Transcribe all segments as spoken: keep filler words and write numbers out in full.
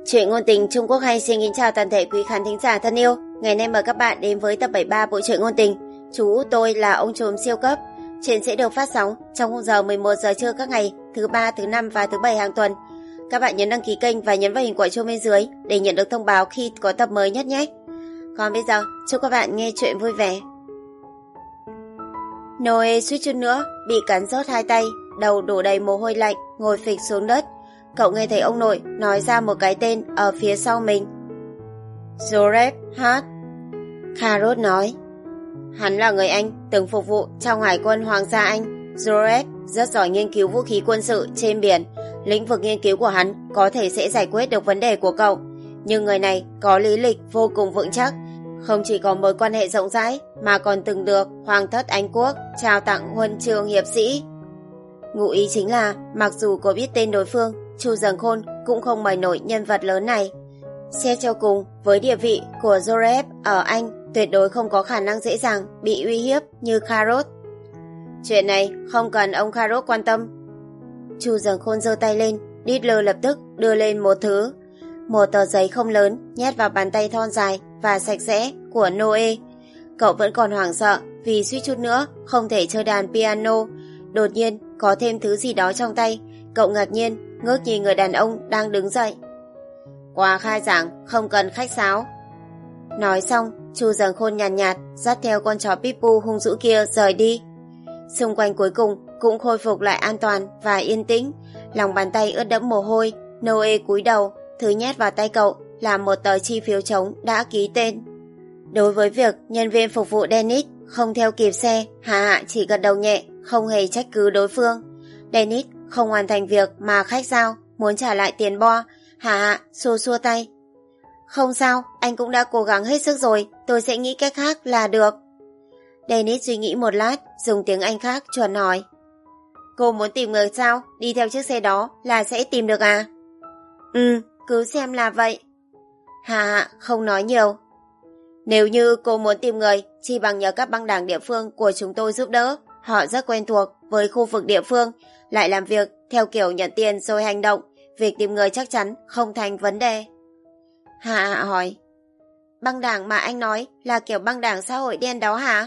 Chuyện ngôn tình Trung Quốc hay xin kính chào toàn thể quý khán thính giả thân yêu. Ngày nay mời các bạn đến với tập bảy mươi ba bộ truyện ngôn tình Chú tôi là ông trùm siêu cấp. Chuyện sẽ được phát sóng trong khung giờ mười một giờ trưa các ngày thứ ba, thứ năm và thứ bảy hàng tuần. Các bạn nhấn đăng ký kênh và nhấn vào hình quả chuông bên dưới để nhận được thông báo khi có tập mới nhất nhé. Còn bây giờ, chúc các bạn nghe chuyện vui vẻ. Noe suýt chút nữa bị cắn rớt hai tay, đầu đổ đầy mồ hôi lạnh, ngồi phịch xuống đất. Cậu nghe thấy ông nội nói ra một cái tên ở phía sau mình. Joseph Hart. Carrot nói. Hắn là người Anh từng phục vụ trong Hải quân Hoàng gia Anh. Joseph rất giỏi nghiên cứu vũ khí quân sự trên biển. Lĩnh vực nghiên cứu của hắn có thể sẽ giải quyết được vấn đề của cậu. Nhưng người này có lý lịch vô cùng vững chắc. Không chỉ có mối quan hệ rộng rãi mà còn từng được Hoàng thất Anh Quốc trao tặng huân chương hiệp sĩ. Ngụ ý chính là mặc dù có biết tên đối phương, Chu Dần Khôn cũng không mời nổi nhân vật lớn này. Xét cho cùng, với địa vị của Joseph ở Anh, tuyệt đối không có khả năng dễ dàng bị uy hiếp như Carrot. Chuyện này không cần ông Carrot quan tâm. Chu Dần Khôn giơ tay lên, Diddler lập tức đưa lên một thứ. Một tờ giấy không lớn nhét vào bàn tay thon dài và sạch sẽ của Noe. Cậu vẫn còn hoảng sợ vì suýt chút nữa không thể chơi đàn piano. Đột nhiên có thêm thứ gì đó trong tay. Cậu ngạc nhiên ngước nhìn người đàn ông đang đứng dậy. Qua khai giảng không cần khách sáo. Nói xong, Chu Dần Khôn nhàn nhạt, nhạt dắt theo con chó Pitbull hung dữ kia rời đi. Xung quanh cuối cùng cũng khôi phục lại an toàn và yên tĩnh. Lòng bàn tay ướt đẫm mồ hôi. Noe cúi đầu, thứ nhét vào tay cậu là một tờ chi phiếu trống đã ký tên. Đối với việc nhân viên phục vụ Dennis không theo kịp xe, Hạ Hạ chỉ gật đầu nhẹ, không hề trách cứ đối phương. Dennis không hoàn thành việc mà khách giao, muốn trả lại tiền bo. Hạ Hạ xua xua tay. Không sao, anh cũng đã cố gắng hết sức rồi, tôi sẽ nghĩ cách khác là được. Dennis suy nghĩ một lát, dùng tiếng Anh khác chuẩn hỏi. Cô muốn tìm người sao? Đi theo chiếc xe đó là sẽ tìm được à? Ừ, cứ xem là vậy. Hạ Hạ không nói nhiều. Nếu như cô muốn tìm người, chỉ bằng nhờ các băng đảng địa phương của chúng tôi giúp đỡ. Họ rất quen thuộc với khu vực địa phương, lại làm việc theo kiểu nhận tiền rồi hành động. Việc tìm người chắc chắn không thành vấn đề. Hạ Hạ hỏi. Băng đảng mà anh nói là kiểu băng đảng xã hội đen đó hả?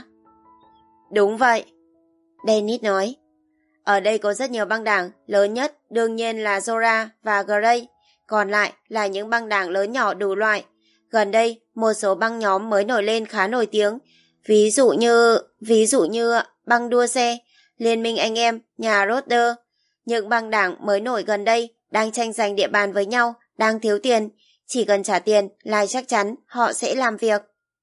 Đúng vậy. Dennis nói. Ở đây có rất nhiều băng đảng, lớn nhất đương nhiên là Zora và Gray. Còn lại là những băng đảng lớn nhỏ đủ loại. Gần đây, một số băng nhóm mới nổi lên khá nổi tiếng. Ví dụ như... Ví dụ như băng đua xe, Liên minh anh em, nhà Roder. Những băng đảng mới nổi gần đây đang tranh giành địa bàn với nhau, đang thiếu tiền. Chỉ cần trả tiền là chắc chắn họ sẽ làm việc.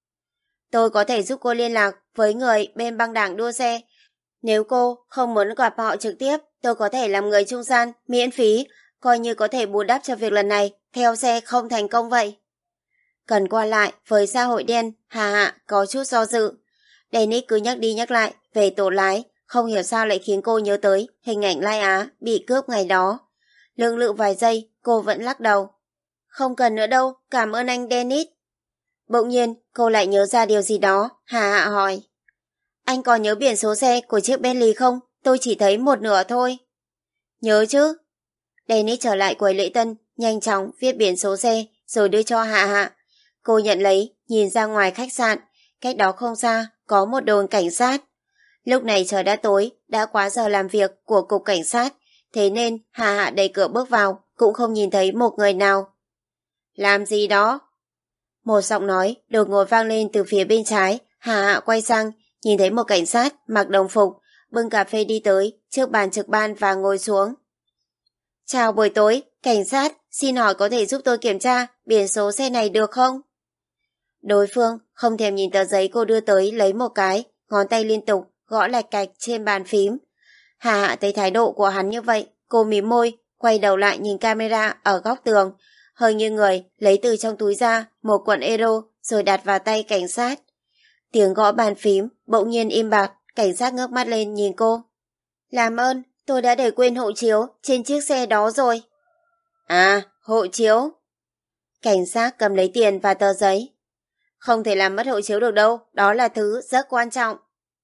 Tôi có thể giúp cô liên lạc với người bên băng đảng đua xe. Nếu cô không muốn gặp họ trực tiếp, tôi có thể làm người trung gian, miễn phí, coi như có thể bù đắp cho việc lần này theo xe không thành công vậy. Cần qua lại với xã hội đen, Hà Hạ có chút do dự. Dennis cứ nhắc đi nhắc lại về tổ lái, không hiểu sao lại khiến cô nhớ tới hình ảnh Lai Á bị cướp ngày đó. Lưỡng lự vài giây, cô vẫn lắc đầu. Không cần nữa đâu, cảm ơn anh Dennis. Bỗng nhiên, cô lại nhớ ra điều gì đó, Hà Hạ hỏi. Anh còn nhớ biển số xe của chiếc Bentley không? Tôi chỉ thấy một nửa thôi. Nhớ chứ. Dennis trở lại quầy lễ tân, nhanh chóng viết biển số xe rồi đưa cho Hạ Hạ. Cô nhận lấy, nhìn ra ngoài khách sạn, cách đó không xa có một đồn cảnh sát. Lúc này trời đã tối, đã quá giờ làm việc của cục cảnh sát, thế nên Hạ Hạ đẩy cửa bước vào, cũng không nhìn thấy một người nào. Làm gì đó? Một giọng nói đột ngột vang lên từ phía bên trái. Hạ Hạ quay sang, nhìn thấy một cảnh sát mặc đồng phục, bưng cà phê đi tới trước bàn trực ban và ngồi xuống. Chào buổi tối, cảnh sát, xin hỏi có thể giúp tôi kiểm tra biển số xe này được không? Đối phương không thèm nhìn tờ giấy cô đưa tới lấy một cái, ngón tay liên tục gõ lạch cạch trên bàn phím. Hạ Hạ thấy thái độ của hắn như vậy, cô mím môi, quay đầu lại nhìn camera ở góc tường, hơi nghiêng người lấy từ trong túi ra một cuộn euro rồi đặt vào tay cảnh sát. Tiếng gõ bàn phím bỗng nhiên im bặt, cảnh sát ngước mắt lên nhìn cô. Làm ơn, tôi đã để quên hộ chiếu trên chiếc xe đó rồi. À, hộ chiếu. Cảnh sát cầm lấy tiền và tờ giấy. Không thể làm mất hộ chiếu được đâu, đó là thứ rất quan trọng.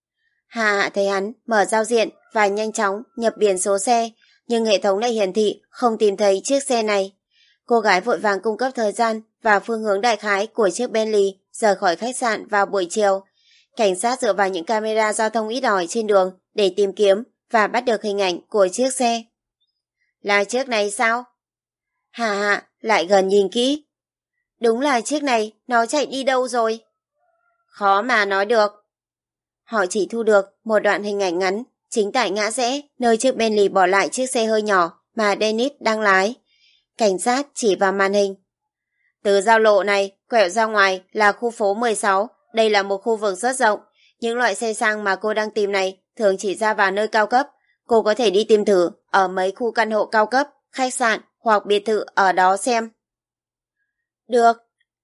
Hạ Hạ thấy hắn mở giao diện và nhanh chóng nhập biển số xe, nhưng hệ thống lại hiển thị không tìm thấy chiếc xe này. Cô gái vội vàng cung cấp thời gian và phương hướng đại khái của chiếc Bentley rời khỏi khách sạn vào buổi chiều. Cảnh sát dựa vào những camera giao thông ít ỏi trên đường để tìm kiếm và bắt được hình ảnh của chiếc xe. Là chiếc này sao? Hạ Hạ lại gần nhìn kỹ. Đúng là chiếc này, nó chạy đi đâu rồi? Khó mà nói được. Họ chỉ thu được một đoạn hình ảnh ngắn, chính tại ngã rẽ, nơi chiếc Bentley bỏ lại chiếc xe hơi nhỏ mà Dennis đang lái. Cảnh sát chỉ vào màn hình. Từ giao lộ này, quẹo ra ngoài là khu phố mười sáu, đây là một khu vực rất rộng. Những loại xe sang mà cô đang tìm này thường chỉ ra vào nơi cao cấp. Cô có thể đi tìm thử ở mấy khu căn hộ cao cấp, khách sạn hoặc biệt thự ở đó xem. Được.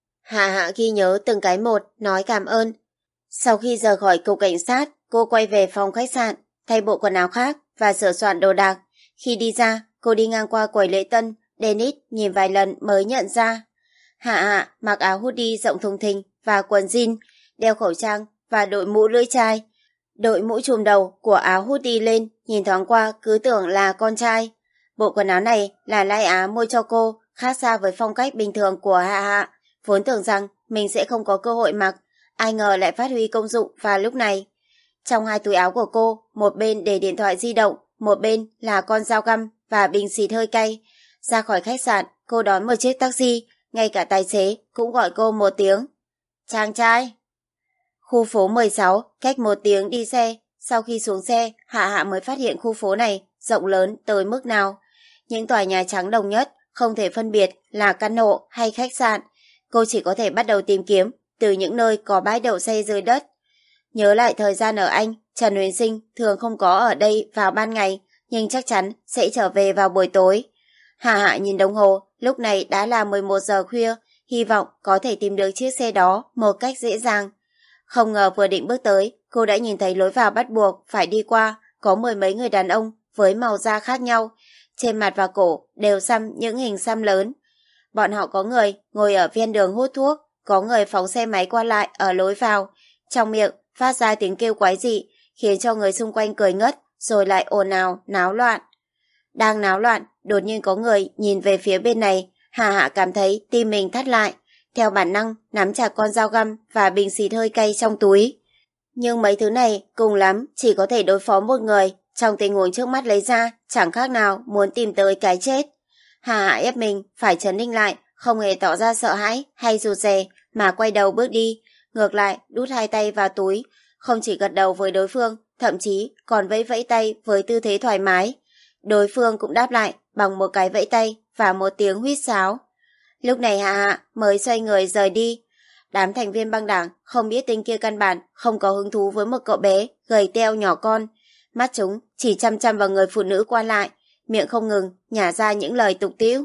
Hạ Hạ ghi nhớ từng cái một, nói cảm ơn. Sau khi rời khỏi cục cảnh sát, cô quay về phòng khách sạn, thay bộ quần áo khác và sửa soạn đồ đạc. Khi đi ra, cô đi ngang qua quầy lễ tân, Dennis nhìn vài lần mới nhận ra. Hạ Hạ mặc áo hoodie rộng thùng thình và quần jean, đeo khẩu trang và đội mũ lưỡi chai. Đội mũ trùm đầu của áo hoodie lên, nhìn thoáng qua cứ tưởng là con trai. Bộ quần áo này là Lai Á mua cho cô, khác xa với phong cách bình thường của Hạ Hạ. Vốn tưởng rằng mình sẽ không có cơ hội mặc, ai ngờ lại phát huy công dụng vào lúc này. Trong hai túi áo của cô, một bên để điện thoại di động, một bên là con dao găm và bình xịt hơi cay. Ra khỏi khách sạn, cô đón một chiếc taxi, ngay cả tài xế cũng gọi cô một tiếng. Chàng trai. Khu phố mười sáu, cách một tiếng đi xe. Sau khi xuống xe, Hạ Hạ mới phát hiện khu phố này rộng lớn tới mức nào. Những tòa nhà trắng đồng nhất, không thể phân biệt là căn hộ hay khách sạn. Cô chỉ có thể bắt đầu tìm kiếm từ những nơi có bãi đậu xe dưới đất. Nhớ lại thời gian ở Anh, Trần Huyền Sinh thường không có ở đây vào ban ngày, nhưng chắc chắn sẽ trở về vào buổi tối. Hạ Hạ nhìn đồng hồ, lúc này đã là mười một giờ khuya, hy vọng có thể tìm được chiếc xe đó một cách dễ dàng. Không ngờ vừa định bước tới, cô đã nhìn thấy lối vào bắt buộc phải đi qua, có mười mấy người đàn ông với màu da khác nhau. Trên mặt và cổ đều xăm những hình xăm lớn. Bọn họ có người ngồi ở ven đường hút thuốc, có người phóng xe máy qua lại ở lối vào. Trong miệng phát ra tiếng kêu quái dị, khiến cho người xung quanh cười ngất, rồi lại ồn ào, náo loạn. Đang náo loạn, đột nhiên có người nhìn về phía bên này. Hạ Hạ cảm thấy tim mình thắt lại, theo bản năng nắm chặt con dao găm và bình xịt hơi cay trong túi. Nhưng mấy thứ này cùng lắm chỉ có thể đối phó một người, trong tình huống trước mắt lấy ra chẳng khác nào muốn tìm tới cái chết. Hạ Hạ ép mình phải trấn định lại, không hề tỏ ra sợ hãi hay rụt rè mà quay đầu bước đi, ngược lại đút hai tay vào túi, không chỉ gật đầu với đối phương, thậm chí còn vẫy vẫy tay với tư thế thoải mái. Đối phương cũng đáp lại bằng một cái vẫy tay và một tiếng huýt sáo. Lúc này Hạ Hạ mới xoay người rời đi. Đám thành viên băng đảng không biết tên kia căn bản không có hứng thú với một cậu bé gầy teo nhỏ con. Mắt chúng chỉ chăm chăm vào người phụ nữ qua lại, miệng không ngừng nhả ra những lời tục tĩu.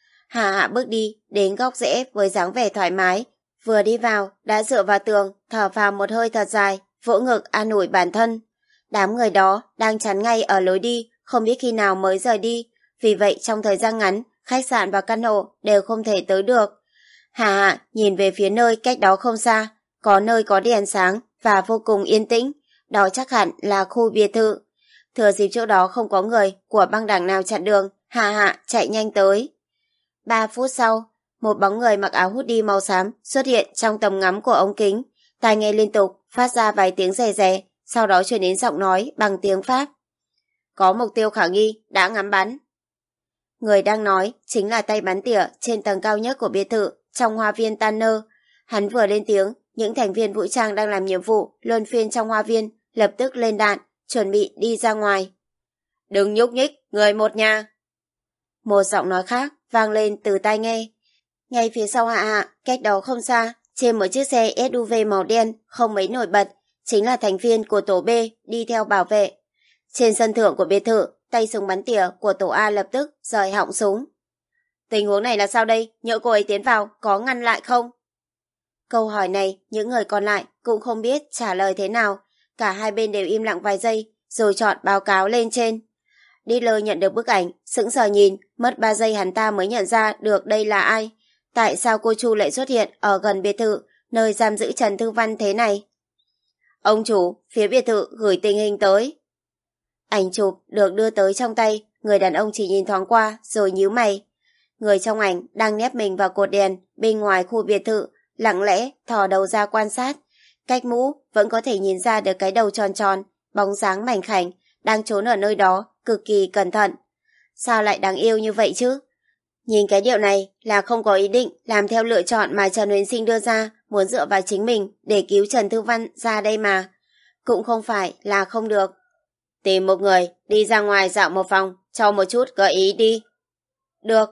Hạ Hạ bước đi đến góc rẽ với dáng vẻ thoải mái, vừa đi vào đã dựa vào tường, thở vào một hơi thật dài, vỗ ngực an ủi bản thân. Đám người đó đang chắn ngay ở lối đi, không biết khi nào mới rời đi, vì vậy trong thời gian ngắn, khách sạn và căn hộ đều không thể tới được. Hạ Hạ nhìn về phía nơi cách đó không xa, có nơi có đèn sáng và vô cùng yên tĩnh, đó chắc hẳn là khu biệt thự. Thừa dịp chỗ đó không có người của băng đảng nào chặn đường, Hạ Hạ chạy nhanh tới. Ba phút sau, một bóng người mặc áo hoodie màu xám xuất hiện trong tầm ngắm của ống kính, tai nghe liên tục phát ra vài tiếng rè rè, sau đó truyền đến giọng nói bằng tiếng Pháp. Có mục tiêu khả nghi, đã ngắm bắn. Người đang nói chính là tay bắn tỉa trên tầng cao nhất của biệt thự trong hoa viên Tanner. Hắn vừa lên tiếng, những thành viên vũ trang đang làm nhiệm vụ luân phiên trong hoa viên lập tức lên đạn, chuẩn bị đi ra ngoài. Đừng nhúc nhích, người một nhà. Một giọng nói khác vang lên từ tai nghe. Ngay phía sau Hạ Hạ, cách đó không xa, trên một chiếc xe ét u vê màu đen không mấy nổi bật, chính là thành viên của tổ B đi theo bảo vệ. Trên sân thượng của biệt thự, tay súng bắn tỉa của tổ A lập tức rời họng súng. Tình huống này là sao đây? Nhỡ cô ấy tiến vào, có ngăn lại không? Câu hỏi này, những người còn lại cũng không biết trả lời thế nào. Cả hai bên đều im lặng vài giây, rồi chọn báo cáo lên trên. Dealer nhận được bức ảnh, sững sờ nhìn, mất ba giây hắn ta mới nhận ra được đây là ai. Tại sao cô Chu lại xuất hiện ở gần biệt thự, nơi giam giữ Trần Thư Văn thế này? Ông chủ, phía biệt thự gửi tình hình tới. Ảnh chụp được đưa tới trong tay, người đàn ông chỉ nhìn thoáng qua rồi nhíu mày. người trong ảnh đang nép mình vào cột đèn bên ngoài khu biệt thự, lặng lẽ thò đầu ra quan sát. Cách mũ vẫn có thể nhìn ra được cái đầu tròn tròn, bóng dáng mảnh khảnh, đang trốn ở nơi đó, cực kỳ cẩn thận. Sao lại đáng yêu như vậy chứ? Nhìn cái điệu này là không có ý định làm theo lựa chọn mà Trần Huyền Sinh đưa ra, muốn dựa vào chính mình để cứu Trần Thư Văn ra đây mà. Cũng không phải là không được. Tìm một người, đi ra ngoài dạo một vòng, cho một chút gợi ý đi. Được.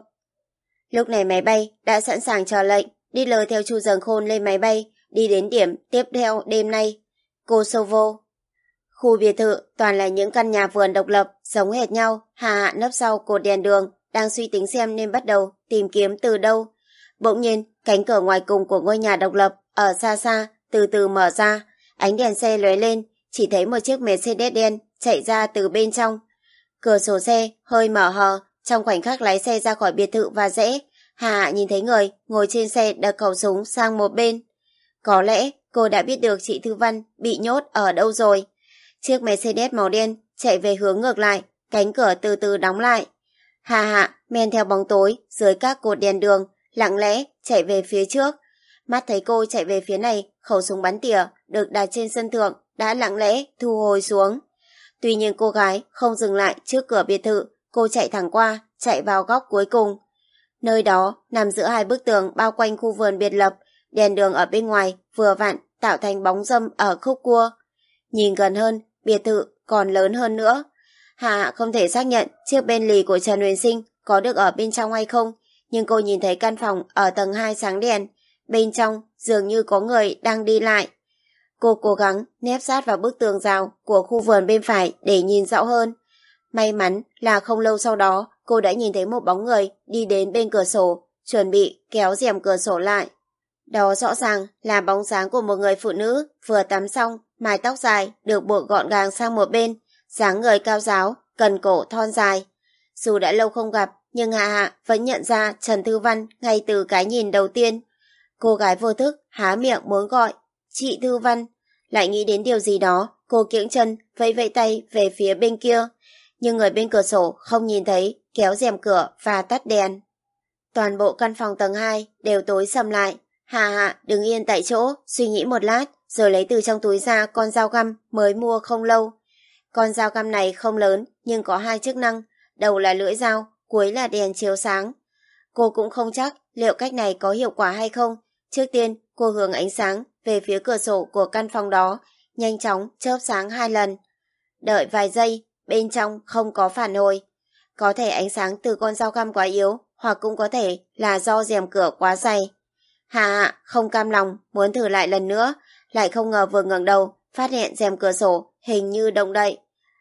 Lúc này máy bay đã sẵn sàng chờ lệnh, đi lờ theo Chu Dần Khôn lên máy bay, đi đến điểm tiếp theo đêm nay, Kosovo. Khu biệt thự toàn là những căn nhà vườn độc lập, giống hệt nhau. Hà Hạ nấp sau cột đèn đường, đang suy tính xem nên bắt đầu tìm kiếm từ đâu. Bỗng nhiên, cánh cửa ngoài cùng của ngôi nhà độc lập ở xa xa từ từ mở ra, ánh đèn xe lóe lên, chỉ thấy một chiếc Mercedes đen chạy ra từ bên trong. Cửa sổ xe hơi mở hờ, trong khoảnh khắc lái xe ra khỏi biệt thự và rẽ, Hà Hạ nhìn thấy người ngồi trên xe đặt khẩu súng sang một bên. Có lẽ cô đã biết được chị Thư Văn bị nhốt ở đâu rồi. Chiếc Mercedes màu đen chạy về hướng ngược lại, cánh cửa từ từ đóng lại. Hà Hạ men theo bóng tối dưới các cột đèn đường, lặng lẽ chạy về phía trước. Mắt thấy cô chạy về phía này, khẩu súng bắn tỉa được đặt trên sân thượng đã lặng lẽ thu hồi xuống. Tuy nhiên cô gái không dừng lại trước cửa biệt thự, cô chạy thẳng qua, chạy vào góc cuối cùng. Nơi đó nằm giữa hai bức tường bao quanh khu vườn biệt lập, đèn đường ở bên ngoài vừa vặn tạo thành bóng râm ở khúc cua. Nhìn gần hơn, biệt thự còn lớn hơn nữa. Hạ không thể xác nhận chiếc Bentley của Trần Huyền Sinh có được ở bên trong hay không, nhưng cô nhìn thấy căn phòng ở tầng hai sáng đèn, bên trong dường như có người đang đi lại. Cô cố gắng nép sát vào bức tường rào của khu vườn bên phải để nhìn rõ hơn. May mắn là không lâu sau đó cô đã nhìn thấy một bóng người đi đến bên cửa sổ, chuẩn bị kéo rèm cửa sổ lại. Đó rõ ràng là bóng dáng của một người phụ nữ vừa tắm xong, mái tóc dài được buộc gọn gàng sang một bên, dáng người cao ráo, cần cổ thon dài. Dù đã lâu không gặp, nhưng Hạ Hạ vẫn nhận ra Trần Thư Văn ngay từ cái nhìn đầu tiên. Cô gái vô thức há miệng muốn gọi chị Thư Văn, lại nghĩ đến điều gì đó, cô kiễng chân vẫy vẫy tay về phía bên kia, nhưng người bên cửa sổ không nhìn thấy, kéo rèm cửa và tắt đèn. Toàn bộ căn phòng tầng hai đều tối sầm lại. Hà Hạ đứng yên tại chỗ, suy nghĩ một lát, rồi lấy từ trong túi ra con dao găm mới mua không lâu. Con dao găm này không lớn, nhưng có hai chức năng, đầu là lưỡi dao, cuối là đèn chiếu sáng. Cô cũng không chắc liệu cách này có hiệu quả hay không. Trước tiên, cô hướng ánh sáng về phía cửa sổ của căn phòng đó, nhanh chóng chớp sáng hai lần. Đợi vài giây, bên trong không có phản hồi. Có thể ánh sáng từ con dao găm quá yếu, hoặc cũng có thể là do rèm cửa quá dày. Hạ Hạ không cam lòng, muốn thử lại lần nữa, lại không ngờ vừa ngẩng đầu, phát hiện rèm cửa sổ hình như động đậy.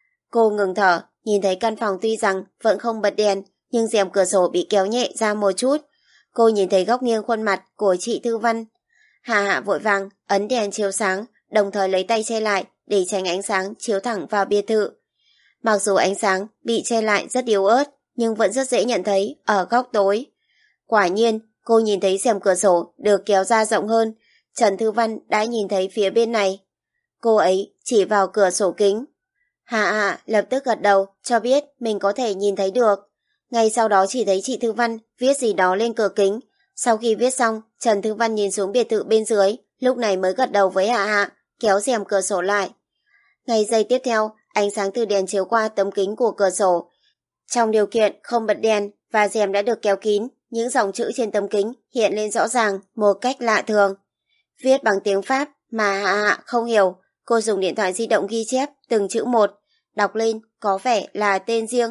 Cô ngừng thở, nhìn thấy căn phòng tuy rằng vẫn không bật đèn, nhưng rèm cửa sổ bị kéo nhẹ ra một chút. Cô nhìn thấy góc nghiêng khuôn mặt của chị Thư Văn. Hạ Hạ vội vàng ấn đèn chiếu sáng, đồng thời lấy tay che lại để tránh ánh sáng chiếu thẳng vào biệt thự. Mặc dù ánh sáng bị che lại rất yếu ớt, nhưng vẫn rất dễ nhận thấy ở góc tối. Quả nhiên, cô nhìn thấy rèm cửa sổ được kéo ra rộng hơn. Trần Thư Văn đã nhìn thấy phía bên này. Cô ấy chỉ vào cửa sổ kính. Hạ Hạ lập tức gật đầu, cho biết mình có thể nhìn thấy được. Ngay sau đó chỉ thấy chị Thư Văn viết gì đó lên cửa kính. Sau khi viết xong, Trần Thư Văn nhìn xuống biệt thự bên dưới, lúc này mới gật đầu với Hạ Hạ, kéo rèm cửa sổ lại. Ngay giây tiếp theo, ánh sáng từ đèn chiếu qua tấm kính của cửa sổ. Trong điều kiện không bật đèn và rèm đã được kéo kín, những dòng chữ trên tấm kính hiện lên rõ ràng một cách lạ thường. Viết bằng tiếng Pháp mà Hạ Hạ không hiểu, cô dùng điện thoại di động ghi chép từng chữ một, đọc lên có vẻ là tên riêng.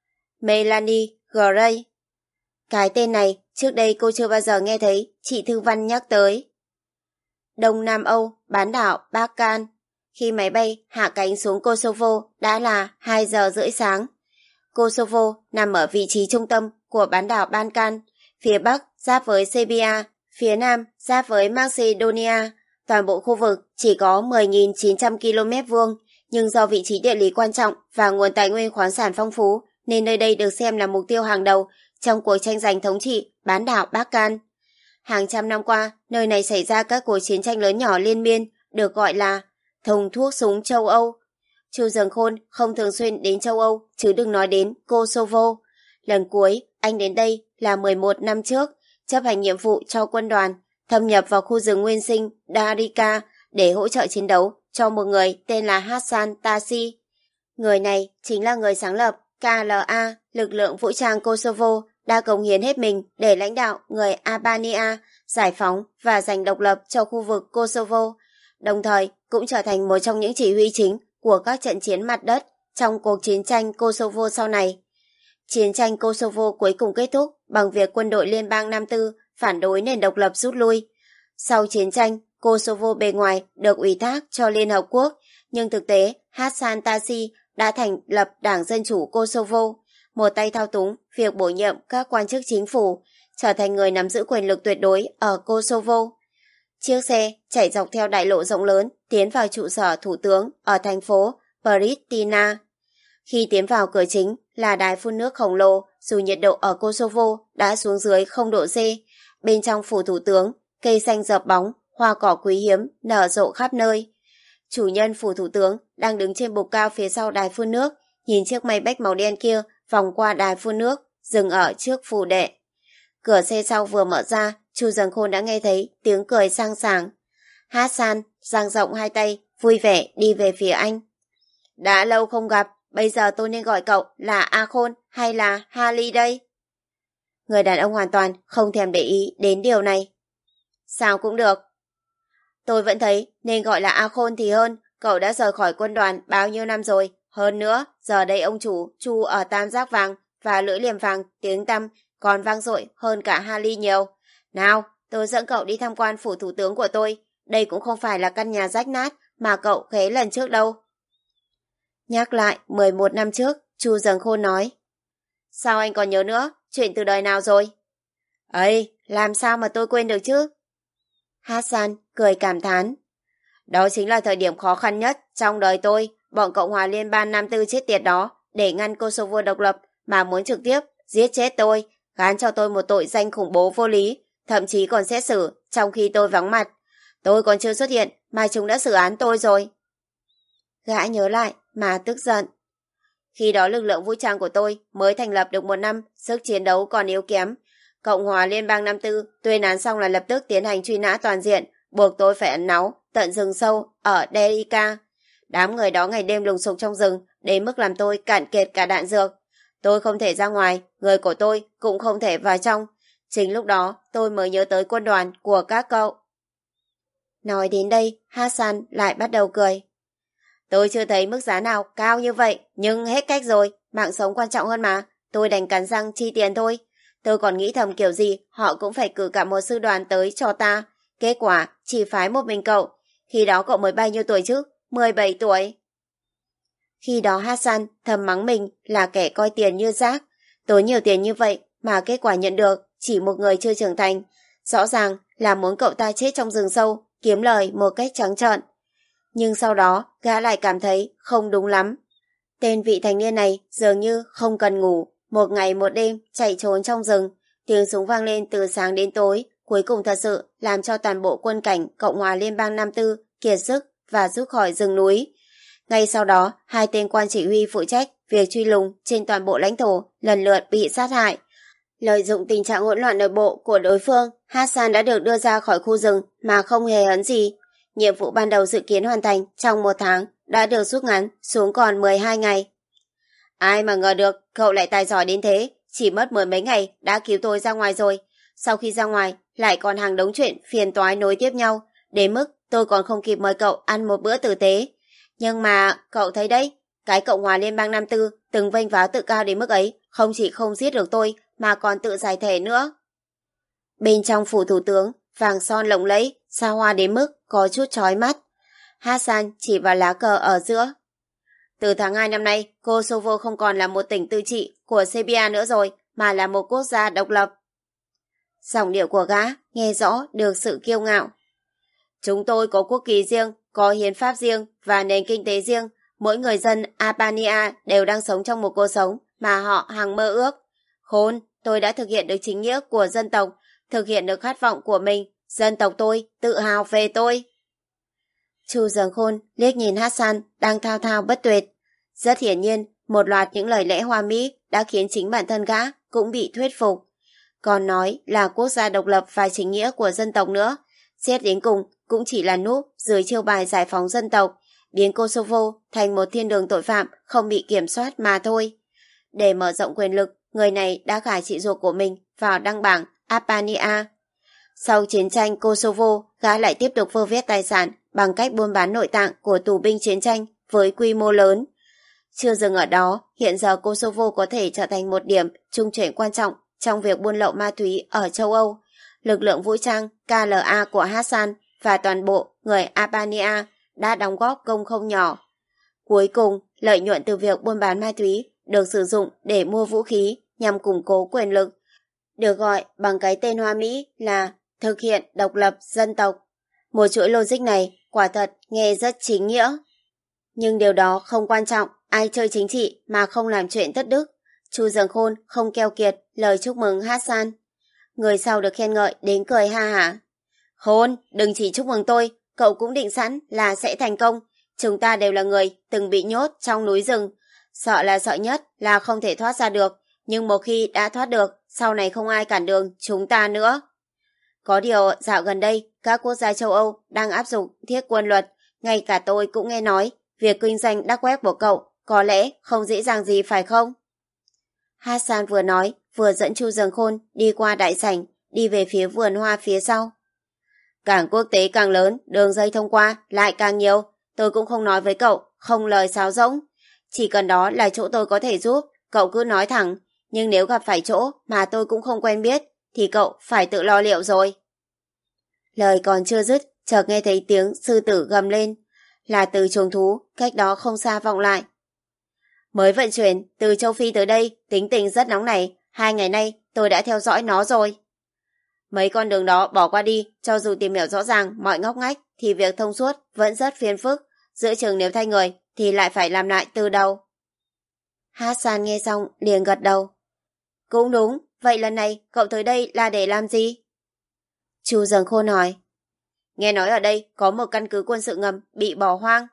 Melanie Gray. Cái tên này trước đây cô chưa bao giờ nghe thấy chị Thư Văn nhắc tới. Đông Nam Âu, bán đảo Balkan. Khi máy bay hạ cánh xuống Kosovo đã là hai giờ rưỡi sáng. Kosovo nằm ở vị trí trung tâm của bán đảo Balkan, phía bắc giáp với Serbia, phía nam giáp với Macedonia. Toàn bộ khu vực chỉ có mười nghìn chín trăm ki lô mét vuông, nhưng do vị trí địa lý quan trọng và nguồn tài nguyên khoáng sản phong phú, nên nơi đây được xem là mục tiêu hàng đầu trong cuộc tranh giành thống trị bán đảo Balkan. Hàng trăm năm qua, nơi này xảy ra các cuộc chiến tranh lớn nhỏ liên miên, được gọi là thùng thuốc súng châu Âu. Chu Dần Khôn không thường xuyên đến châu Âu, chứ đừng nói đến Kosovo. Lần cuối anh đến đây là mười một năm trước, chấp hành nhiệm vụ cho quân đoàn, thâm nhập vào khu rừng nguyên sinh Darika để hỗ trợ chiến đấu cho một người tên là Hassan Tasi. Người này chính là người sáng lập ca lờ a, lực lượng vũ trang Kosovo, đã cống hiến hết mình để lãnh đạo người Albania giải phóng và giành độc lập cho khu vực Kosovo, đồng thời cũng trở thành một trong những chỉ huy chính của các trận chiến mặt đất trong cuộc chiến tranh Kosovo sau này. Chiến tranh Kosovo cuối cùng kết thúc bằng việc quân đội Liên bang Nam Tư phản đối nền độc lập rút lui. Sau chiến tranh, Kosovo bề ngoài được ủy thác cho Liên Hợp Quốc, nhưng thực tế Hassan Tasi đã thành lập Đảng Dân Chủ Kosovo, một tay thao túng việc bổ nhiệm các quan chức chính phủ, trở thành người nắm giữ quyền lực tuyệt đối ở Kosovo. Chiếc xe chạy dọc theo đại lộ rộng lớn tiến vào trụ sở thủ tướng ở thành phố Pristina. Khi tiến vào cửa chính là đài phun nước khổng lồ, dù nhiệt độ ở Kosovo đã xuống dưới không độ C. Bên trong phủ thủ tướng, cây xanh rợp bóng, hoa cỏ quý hiếm nở rộ khắp nơi. Chủ nhân phủ thủ tướng đang đứng trên bục cao phía sau đài phun nước, nhìn chiếc Maybach màu đen kia vòng qua đài phun nước, dừng ở trước phủ đệ. Cửa xe sau vừa mở ra, Chu Dần Khôn đã nghe thấy tiếng cười sang sảng. Hassan dang rộng hai tay, vui vẻ đi về phía anh. Đã lâu không gặp, bây giờ tôi nên gọi cậu là A Khôn hay là Harley đây? Người đàn ông hoàn toàn không thèm để ý đến điều này. Sao cũng được. Tôi vẫn thấy nên gọi là A Khôn thì hơn, cậu đã rời khỏi quân đoàn bao nhiêu năm rồi. Hơn nữa, giờ đây ông chủ Chu ở Tam Giác Vàng và Lưỡi Liềm Vàng tiếng tăm còn vang dội hơn cả Harley nhiều. Nào, tôi dẫn cậu đi tham quan phủ thủ tướng của tôi. Đây cũng không phải là căn nhà rách nát mà cậu ghé lần trước đâu. Nhắc lại mười một năm trước, Chu Dần Khôn nói. Sao anh còn nhớ nữa? Chuyện từ đời nào rồi? Ấy, làm sao mà tôi quên được chứ? Hassan cười cảm thán. Đó chính là thời điểm khó khăn nhất trong đời tôi. Bọn Cộng hòa Liên bang Nam Tư chết tiệt đó để ngăn Kosovo độc lập mà muốn trực tiếp giết chết tôi, gán cho tôi một tội danh khủng bố vô lý, thậm chí còn xét xử trong khi tôi vắng mặt. Tôi còn chưa xuất hiện mà chúng đã xử án tôi rồi. Gã nhớ lại mà tức giận. Khi đó lực lượng vũ trang của tôi mới thành lập được một năm, sức chiến đấu còn yếu kém. Cộng hòa Liên bang Nam Tư tuyên án xong là lập tức tiến hành truy nã toàn diện, buộc tôi phải ẩn náu tận rừng sâu ở Derika. Đám người đó ngày đêm lùng sục trong rừng đến mức làm tôi cạn kiệt cả đạn dược. Tôi không thể ra ngoài, người của tôi cũng không thể vào trong. Chính lúc đó tôi mới nhớ tới quân đoàn của các cậu. Nói đến đây, Hassan lại bắt đầu cười. Tôi chưa thấy mức giá nào cao như vậy, nhưng hết cách rồi, mạng sống quan trọng hơn mà. Tôi đành cắn răng chi tiền thôi. Tôi còn nghĩ thầm kiểu gì họ cũng phải cử cả một sư đoàn tới cho ta. Kết quả chỉ phái một mình cậu. Khi đó cậu mới bao nhiêu tuổi chứ? mười bảy tuổi. Khi đó Hassan thầm mắng mình là kẻ coi tiền như rác. Tốn nhiều tiền như vậy mà kết quả nhận được chỉ một người chưa trưởng thành. Rõ ràng là muốn cậu ta chết trong rừng sâu, kiếm lời một cách trắng trợn. Nhưng sau đó gã lại cảm thấy không đúng lắm. Tên vị thành niên này dường như không cần ngủ, một ngày một đêm chạy trốn trong rừng. Tiếng súng vang lên từ sáng đến tối, cuối cùng thật sự làm cho toàn bộ quân cảnh Cộng hòa Liên bang Nam Tư kiệt sức và rút khỏi rừng núi. Ngay sau đó, hai tên quan chỉ huy phụ trách việc truy lùng trên toàn bộ lãnh thổ lần lượt bị sát hại. Lợi dụng tình trạng hỗn loạn nội bộ của đối phương, Hassan đã được đưa ra khỏi khu rừng mà không hề hấn gì. Nhiệm vụ ban đầu dự kiến hoàn thành trong một tháng đã được rút ngắn xuống còn mười hai ngày. Ai mà ngờ được cậu lại tài giỏi đến thế, chỉ mất mười mấy ngày đã cứu tôi ra ngoài rồi. Sau khi ra ngoài lại còn hàng đống chuyện phiền toái nối tiếp nhau, đến mức tôi còn không kịp mời cậu ăn một bữa tử tế. Nhưng mà cậu thấy đấy, cái Cộng hòa Liên bang Nam Tư từng vênh váo tự cao đến mức ấy, không chỉ không giết được tôi mà còn tự giải thể nữa. Bên trong phủ thủ tướng, vàng son lộng lẫy, xa hoa đến mức có chút chói mắt. Hassan chỉ vào lá cờ ở giữa. Từ tháng hai năm nay, Kosovo không còn là một tỉnh tự trị của Serbia nữa rồi, mà là một quốc gia độc lập. Giọng điệu của gã nghe rõ được sự kiêu ngạo. Chúng tôi có quốc kỳ riêng, có hiến pháp riêng và nền kinh tế riêng. Mỗi người dân Albania đều đang sống trong một cuộc sống mà họ hằng mơ ước. Khôn, tôi đã thực hiện được chính nghĩa của dân tộc, thực hiện được khát vọng của mình. Dân tộc tôi tự hào về tôi. Chu Dần Khôn liếc nhìn Hassan đang thao thao bất tuyệt. Rất hiển nhiên, một loạt những lời lẽ hoa mỹ đã khiến chính bản thân gã cũng bị thuyết phục. còn nói là quốc gia độc lập và chính nghĩa của dân tộc nữa. Xét đến cùng cũng chỉ là núp dưới chiêu bài giải phóng dân tộc, biến Kosovo thành một thiên đường tội phạm không bị kiểm soát mà thôi. Để mở rộng quyền lực, người này đã gả chị ruột của mình vào đăng bảng Albania. Sau chiến tranh Kosovo, gã lại tiếp tục vơ vét tài sản bằng cách buôn bán nội tạng của tù binh chiến tranh với quy mô lớn. Chưa dừng ở đó, hiện giờ Kosovo có thể trở thành một điểm trung chuyển quan trọng trong việc buôn lậu ma túy ở châu Âu. Lực lượng vũ trang K L A của Hassan và toàn bộ người Albania đã đóng góp công không nhỏ. Cuối cùng, lợi nhuận từ việc buôn bán ma túy được sử dụng để mua vũ khí nhằm củng cố quyền lực, được gọi bằng cái tên hoa mỹ là thực hiện độc lập dân tộc. Một chuỗi logic này quả thật nghe rất chính nghĩa. Nhưng điều đó không quan trọng, ai chơi chính trị mà không làm chuyện thất đức. Chu Giầng Khôn không keo kiệt lời chúc mừng Hassan. Người sau được khen ngợi đến cười ha hả. Khôn, đừng chỉ chúc mừng tôi, cậu cũng định sẵn là sẽ thành công. Chúng ta đều là người từng bị nhốt trong núi rừng. Sợ là sợ nhất là không thể thoát ra được, nhưng một khi đã thoát được, sau này không ai cản đường chúng ta nữa. Có điều dạo gần đây, các quốc gia châu Âu đang áp dụng thiết quân luật. Ngay cả tôi cũng nghe nói, việc kinh doanh đắc web của cậu có lẽ không dễ dàng gì phải không? Hassan vừa nói, vừa dẫn Chu Giầng Khôn đi qua đại sảnh, đi về phía vườn hoa phía sau. Cảng quốc tế càng lớn, đường dây thông qua lại càng nhiều. Tôi cũng không nói với cậu, không lời sáo rỗng. Chỉ cần đó là chỗ tôi có thể giúp, cậu cứ nói thẳng. Nhưng nếu gặp phải chỗ mà tôi cũng không quen biết, thì cậu phải tự lo liệu rồi. Lời còn chưa dứt, chợt nghe thấy tiếng sư tử gầm lên. Là từ chuồng thú, cách đó không xa vọng lại. Mới vận chuyển từ châu Phi tới đây, tính tình rất nóng nảy. Hai ngày nay tôi đã theo dõi nó rồi. Mấy con đường đó bỏ qua đi, cho dù tìm hiểu rõ ràng mọi ngóc ngách thì việc thông suốt vẫn rất phiền phức. Giữa chừng nếu thay người thì lại phải làm lại từ đầu. Hassan nghe xong liền gật đầu. Cũng đúng, vậy lần này cậu tới đây là để làm gì? Chu Giầng Khôn hỏi. Nghe nói ở đây có một căn cứ quân sự ngầm bị bỏ hoang.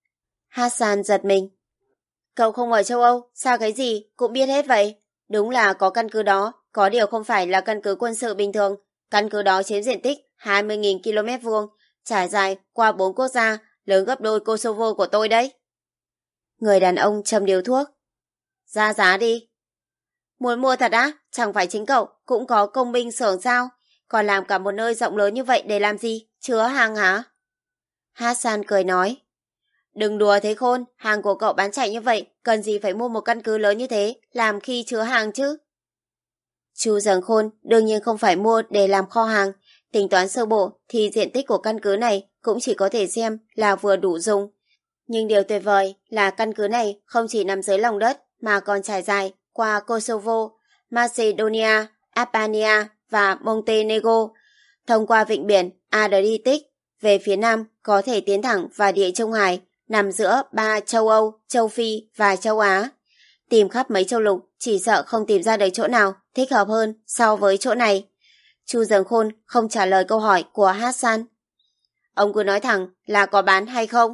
Hassan giật mình. Cậu không ở châu Âu, sao cái gì cũng biết hết vậy? Đúng là có căn cứ đó, có điều không phải là căn cứ quân sự bình thường. Căn cứ đó chiếm diện tích hai mươi nghìn ki lô mét vuông, trải dài qua bốn quốc gia, lớn gấp đôi Kosovo của tôi đấy. Người đàn ông châm điếu thuốc. Ra giá đi. Muốn mua thật á? Chẳng phải chính cậu cũng có công binh xưởng sao? Còn làm cả một nơi rộng lớn như vậy để làm gì? Chứa hàng hả? Hassan cười nói. Đừng đùa thế Khôn, hàng của cậu bán chạy như vậy, cần gì phải mua một căn cứ lớn như thế, làm khi chứa hàng chứ? Chu Giầng Khôn đương nhiên không phải mua để làm kho hàng. Tính toán sơ bộ thì diện tích của căn cứ này cũng chỉ có thể xem là vừa đủ dùng. Nhưng điều tuyệt vời là căn cứ này không chỉ nằm dưới lòng đất mà còn trải dài qua Kosovo, Macedonia, Albania và Montenegro, thông qua vịnh biển Adriatic, về phía nam có thể tiến thẳng vào Địa Trung Hải, nằm giữa ba châu Âu, châu Phi và châu Á. Tìm khắp mấy châu lục chỉ sợ không tìm ra được chỗ nào thích hợp hơn so với chỗ này. Chu Giầng Khôn không trả lời câu hỏi của Hassan. Ông cứ nói thẳng là có bán hay không?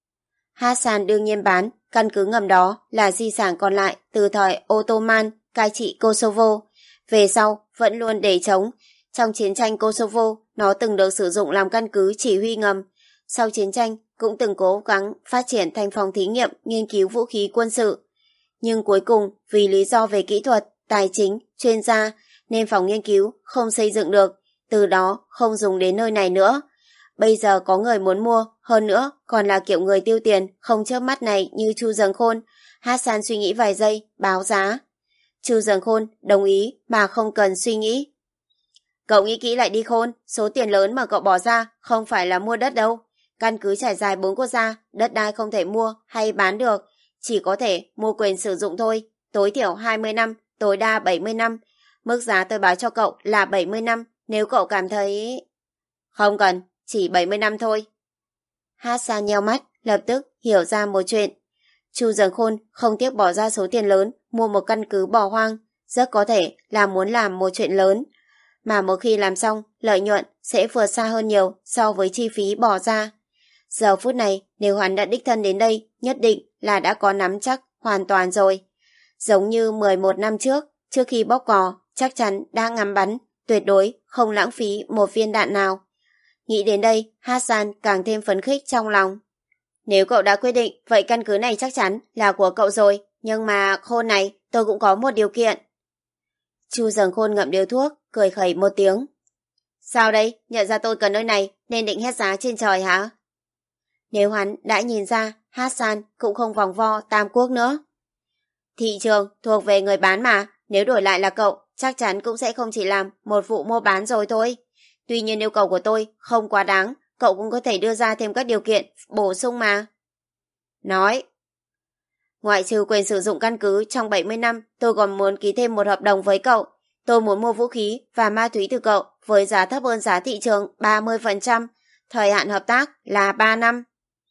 Hassan đương nhiên bán, căn cứ ngầm đó là di sản còn lại từ thời Ottoman cai trị Kosovo. Về sau vẫn luôn để trống. Trong chiến tranh Kosovo, nó từng được sử dụng làm căn cứ chỉ huy ngầm. Sau chiến tranh cũng từng cố gắng phát triển thành phòng thí nghiệm nghiên cứu vũ khí quân sự. Nhưng cuối cùng vì lý do về kỹ thuật, tài chính, chuyên gia nên phòng nghiên cứu không xây dựng được, từ đó không dùng đến nơi này nữa. Bây giờ có người muốn mua, hơn nữa còn là kiểu người tiêu tiền không chớp mắt này như Chu Giầng Khôn. Hassan suy nghĩ vài giây, báo giá. Chu Giầng Khôn đồng ý mà không cần suy nghĩ. Cậu nghĩ kỹ lại đi Khôn, số tiền lớn mà cậu bỏ ra không phải là mua đất đâu. Căn cứ trải dài bốn quốc gia, đất đai không thể mua hay bán được, chỉ có thể mua quyền sử dụng thôi, tối thiểu hai mươi năm, tối đa bảy mươi năm. Mức giá tôi báo cho cậu là bảy mươi năm, nếu cậu cảm thấy... Không cần, chỉ bảy mươi năm thôi. Hassan nheo mắt, lập tức hiểu ra một chuyện. Chu Giầng Khôn không tiếc bỏ ra số tiền lớn mua một căn cứ bỏ hoang, rất có thể là muốn làm một chuyện lớn. Mà một khi làm xong, lợi nhuận sẽ vượt xa hơn nhiều so với chi phí bỏ ra. Giờ phút này, nếu hắn đã đích thân đến đây, nhất định là đã có nắm chắc hoàn toàn rồi. Giống như mười một năm trước, trước khi bóp cò, chắc chắn đã ngắm bắn, tuyệt đối không lãng phí một viên đạn nào. Nghĩ đến đây, Hassan càng thêm phấn khích trong lòng. Nếu cậu đã quyết định, vậy căn cứ này chắc chắn là của cậu rồi. Nhưng mà Khôn này, tôi cũng có một điều kiện. Chu Dần Khôn ngậm điếu thuốc, cười khẩy một tiếng. Sao đây, nhận ra tôi cần nơi này nên định hét giá trên trời hả? Nếu hắn đã nhìn ra, Hassan cũng không vòng vo Tam Quốc nữa. Thị trường thuộc về người bán mà, nếu đổi lại là cậu, chắc chắn cũng sẽ không chỉ làm một vụ mua bán rồi thôi. Tuy nhiên yêu cầu của tôi không quá đáng, cậu cũng có thể đưa ra thêm các điều kiện bổ sung mà. Nói. Ngoại trừ quyền sử dụng căn cứ trong bảy mươi năm, tôi còn muốn ký thêm một hợp đồng với cậu. Tôi muốn mua vũ khí và ma túy từ cậu với giá thấp hơn giá thị trường ba mươi phần trăm. Thời hạn hợp tác là ba năm.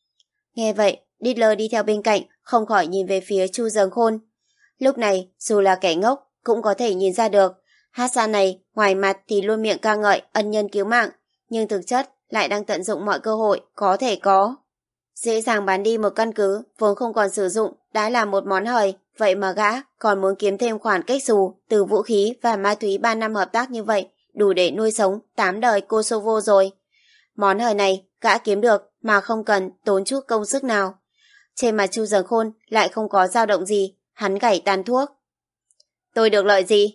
Nghe vậy, Diddler đi theo bên cạnh, không khỏi nhìn về phía Chu Dần Khôn. Lúc này, dù là kẻ ngốc, cũng có thể nhìn ra được. Hassan này, ngoài mặt thì luôn miệng ca ngợi ân nhân cứu mạng, nhưng thực chất lại đang tận dụng mọi cơ hội có thể có. Dễ dàng bán đi một căn cứ, vốn không còn sử dụng, đã là một món hời, vậy mà gã còn muốn kiếm thêm khoản cách xù từ vũ khí và ma túy ba năm hợp tác như vậy, đủ để nuôi sống tám đời Kosovo rồi. Món hời này gã kiếm được mà không cần tốn chút công sức nào. Trên mặt Chu Dần Khôn lại không có dao động gì, hắn gảy tàn thuốc. Tôi được lợi gì?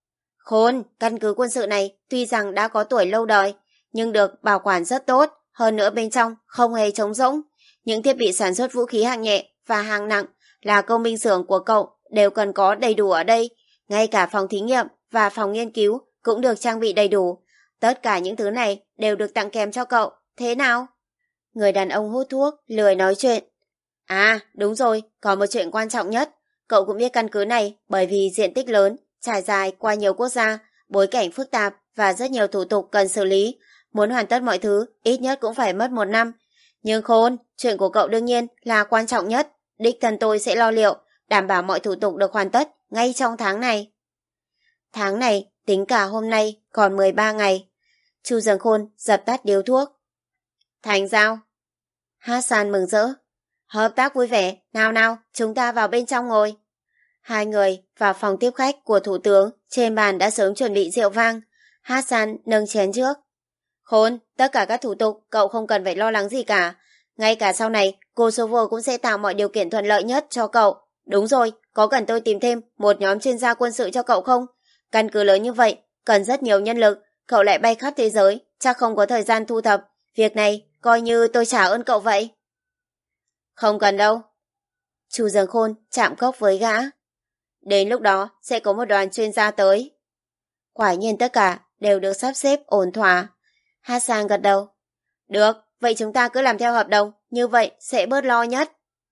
Khôn, căn cứ quân sự này tuy rằng đã có tuổi lâu đời, nhưng được bảo quản rất tốt, hơn nữa bên trong không hề trống rỗng. Những thiết bị sản xuất vũ khí hạng nhẹ và hạng nặng là công binh xưởng của cậu đều cần có đầy đủ ở đây. Ngay cả phòng thí nghiệm và phòng nghiên cứu cũng được trang bị đầy đủ. Tất cả những thứ này đều được tặng kèm cho cậu. Thế nào? Người đàn ông hút thuốc, lười nói chuyện. À, đúng rồi, có một chuyện quan trọng nhất. Cậu cũng biết căn cứ này bởi vì diện tích lớn, trải dài qua nhiều quốc gia, bối cảnh phức tạp và rất nhiều thủ tục cần xử lý. Muốn hoàn tất mọi thứ, ít nhất cũng phải mất một năm. Nhưng Khôn, chuyện của cậu đương nhiên là quan trọng nhất. Đích thân tôi sẽ lo liệu, đảm bảo mọi thủ tục được hoàn tất ngay trong tháng này. Tháng này, tính cả hôm nay, còn mười ba ngày. Chu Dần Khôn dập tắt điếu thuốc. Thành giao. Hassan mừng rỡ. Hợp tác vui vẻ, nào nào, chúng ta vào bên trong ngồi. Hai người vào phòng tiếp khách của thủ tướng, trên bàn đã sớm chuẩn bị rượu vang. Hassan nâng chén trước. Khôn, tất cả các thủ tục cậu không cần phải lo lắng gì cả. Ngay cả sau này, Kosovo cũng sẽ tạo mọi điều kiện thuận lợi nhất cho cậu. Đúng rồi, có cần tôi tìm thêm một nhóm chuyên gia quân sự cho cậu không? Căn cứ lớn như vậy, cần rất nhiều nhân lực, cậu lại bay khắp thế giới, chắc không có thời gian thu thập. Việc này, coi như tôi trả ơn cậu vậy. Không cần đâu. Chu Dần Khôn chạm cốc với gã. Đến lúc đó, sẽ có một đoàn chuyên gia tới. Quả nhiên tất cả đều được sắp xếp ổn thỏa. Hassan gật đầu. Được, vậy chúng ta cứ làm theo hợp đồng, như vậy sẽ bớt lo nhất.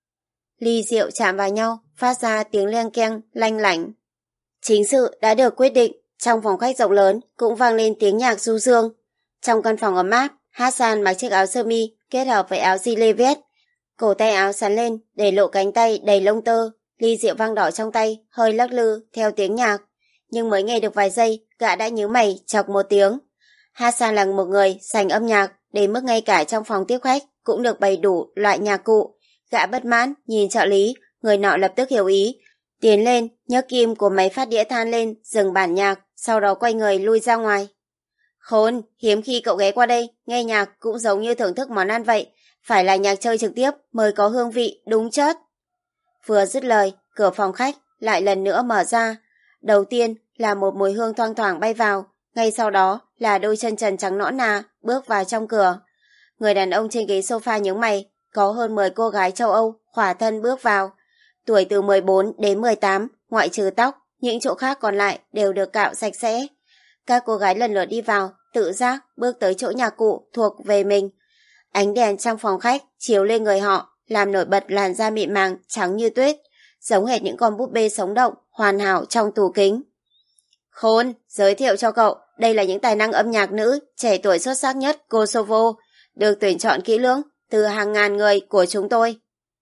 Ly rượu chạm vào nhau, phát ra tiếng leng keng, lanh lảnh. Chính sự đã được quyết định, trong phòng khách rộng lớn cũng vang lên tiếng nhạc du dương. Trong căn phòng ấm áp, Hassan mặc chiếc áo sơ mi kết hợp với áo gilet vest, cổ tay áo sắn lên để lộ cánh tay đầy lông tơ. Ly rượu vang đỏ trong tay hơi lắc lư theo tiếng nhạc, nhưng mới nghe được vài giây, gã đã nhíu mày chọc một tiếng. Hassan là một người sành âm nhạc, đến mức ngay cả trong phòng tiếp khách cũng được bày đủ loại nhạc cụ. Gã bất mãn nhìn trợ lý, người nọ lập tức hiểu ý, tiến lên nhấc kim của máy phát đĩa than lên, dừng bản nhạc, sau đó quay người lui ra ngoài. Khôn, hiếm khi cậu ghé qua đây, nghe nhạc cũng giống như thưởng thức món ăn vậy, phải là nhạc chơi trực tiếp mới có hương vị đúng chất. Vừa dứt lời, cửa phòng khách lại lần nữa mở ra. Đầu tiên là một mùi hương thoang thoảng bay vào, ngay sau đó là đôi chân trần trắng nõn nà bước vào trong cửa. Người đàn ông trên ghế sofa nhướng mày, có hơn mười cô gái châu Âu khỏa thân bước vào. Tuổi từ mười bốn đến mười tám, ngoại trừ tóc, những chỗ khác còn lại đều được cạo sạch sẽ. Các cô gái lần lượt đi vào, tự giác bước tới chỗ nhạc cụ thuộc về mình. Ánh đèn trong phòng khách chiếu lên người họ, làm nổi bật làn da mịn màng trắng như tuyết, giống hệt những con búp bê sống động hoàn hảo trong tủ kính. Khôn, giới thiệu cho cậu, đây là những tài năng âm nhạc nữ trẻ tuổi xuất sắc nhất Kosovo, được tuyển chọn kỹ lưỡng từ hàng ngàn người của chúng tôi.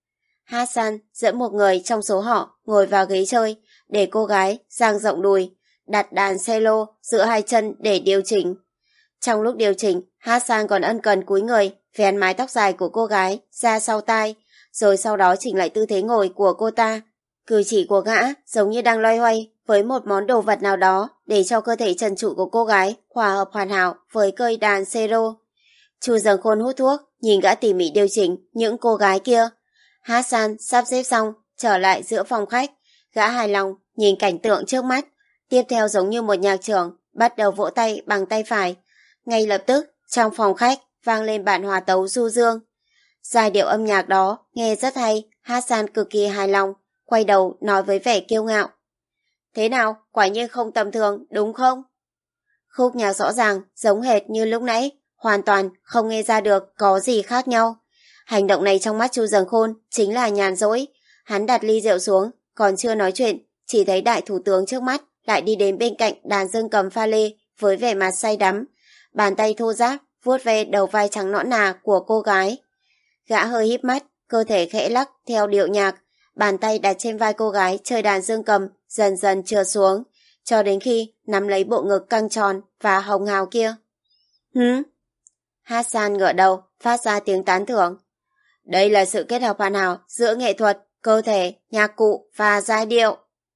Hassan dẫn một người trong số họ ngồi vào ghế chơi, để cô gái dang rộng đùi, đặt đàn cello giữa hai chân để điều chỉnh. Trong lúc điều chỉnh, Hassan còn ân cần cúi người vén mái tóc dài của cô gái ra sau tai, rồi sau đó chỉnh lại tư thế ngồi của cô ta. Cử chỉ của gã giống như đang loay hoay với một món đồ vật nào đó để cho cơ thể trần trụi của cô gái hòa hợp hoàn hảo với cây đàn sero. Chu Dần Khôn hút thuốc, nhìn gã tỉ mỉ điều chỉnh những cô gái kia. Hassan sắp xếp xong, trở lại giữa phòng khách. Gã hài lòng nhìn cảnh tượng trước mắt. Tiếp theo giống như một nhạc trưởng, bắt đầu vỗ tay bằng tay phải. Ngay lập tức, trong phòng khách vang lên bản hòa tấu du dương. Giai điệu âm nhạc đó nghe rất hay, Hassan cực kỳ hài lòng, quay đầu nói với vẻ kiêu ngạo. Thế nào, quả nhiên không tầm thường, đúng không? Khúc nhạc rõ ràng, giống hệt như lúc nãy, hoàn toàn không nghe ra được có gì khác nhau. Hành động này trong mắt Chu Dần Khôn chính là nhàn rỗi. Hắn đặt ly rượu xuống, còn chưa nói chuyện, chỉ thấy đại thủ tướng trước mắt lại đi đến bên cạnh đàn dương cầm pha lê với vẻ mặt say đắm, bàn tay thô ráp vuốt ve đầu vai trắng nõn nà của cô gái. Gã hơi híp mắt, cơ thể khẽ lắc theo điệu nhạc, bàn tay đặt trên vai cô gái chơi đàn dương cầm dần dần trượt xuống, cho đến khi nắm lấy bộ ngực căng tròn và hồng hào kia. Hứ? Hassan ngửa đầu, phát ra tiếng tán thưởng. Đây là sự kết hợp hoàn hảo giữa nghệ thuật, cơ thể, nhạc cụ và giai điệu.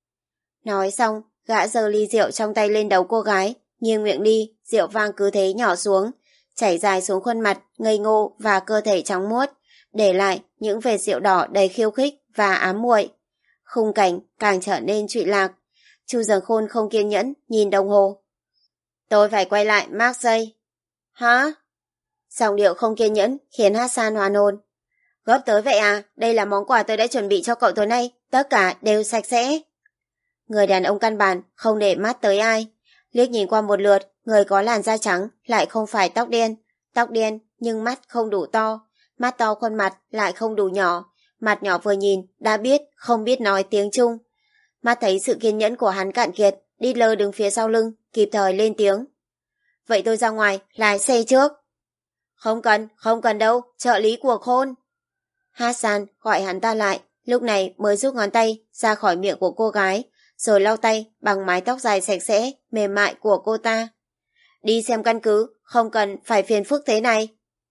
Nói xong, gã giơ ly rượu trong tay lên đầu cô gái, nghiêng miệng ly, rượu vang cứ thế nhỏ xuống, chảy dài xuống khuôn mặt, ngây ngô và cơ thể trắng muốt, để lại những vệt rượu đỏ đầy khiêu khích và ám muội. Khung cảnh càng trở nên trụy lạc. Chu Dần Khôn không kiên nhẫn nhìn đồng hồ. Tôi phải quay lại Marseille. Hả? Giọng điệu không kiên nhẫn khiến Hassan hoàn hồn. Gấp tới vậy à? Đây là món quà tôi đã chuẩn bị cho cậu tối nay, tất cả đều sạch sẽ. Người đàn ông căn bản không để mắt tới ai. Liếc nhìn qua một lượt, người có làn da trắng lại không phải tóc đen. Tóc đen nhưng mắt không đủ to, mắt to khuôn mặt lại không đủ nhỏ. Mặt nhỏ vừa nhìn đã biết không biết nói tiếng Trung. Mắt thấy sự kiên nhẫn của hắn cạn kiệt, Đít-lơ đứng phía sau lưng kịp thời lên tiếng. Vậy tôi ra ngoài lái xe trước. Không cần, không cần đâu, trợ lý của Khôn. Hassan gọi hắn ta lại, lúc này mới rút ngón tay ra khỏi miệng của cô gái, rồi lau tay bằng mái tóc dài sạch sẽ, mềm mại của cô ta. Đi xem căn cứ, không cần phải phiền phức thế này.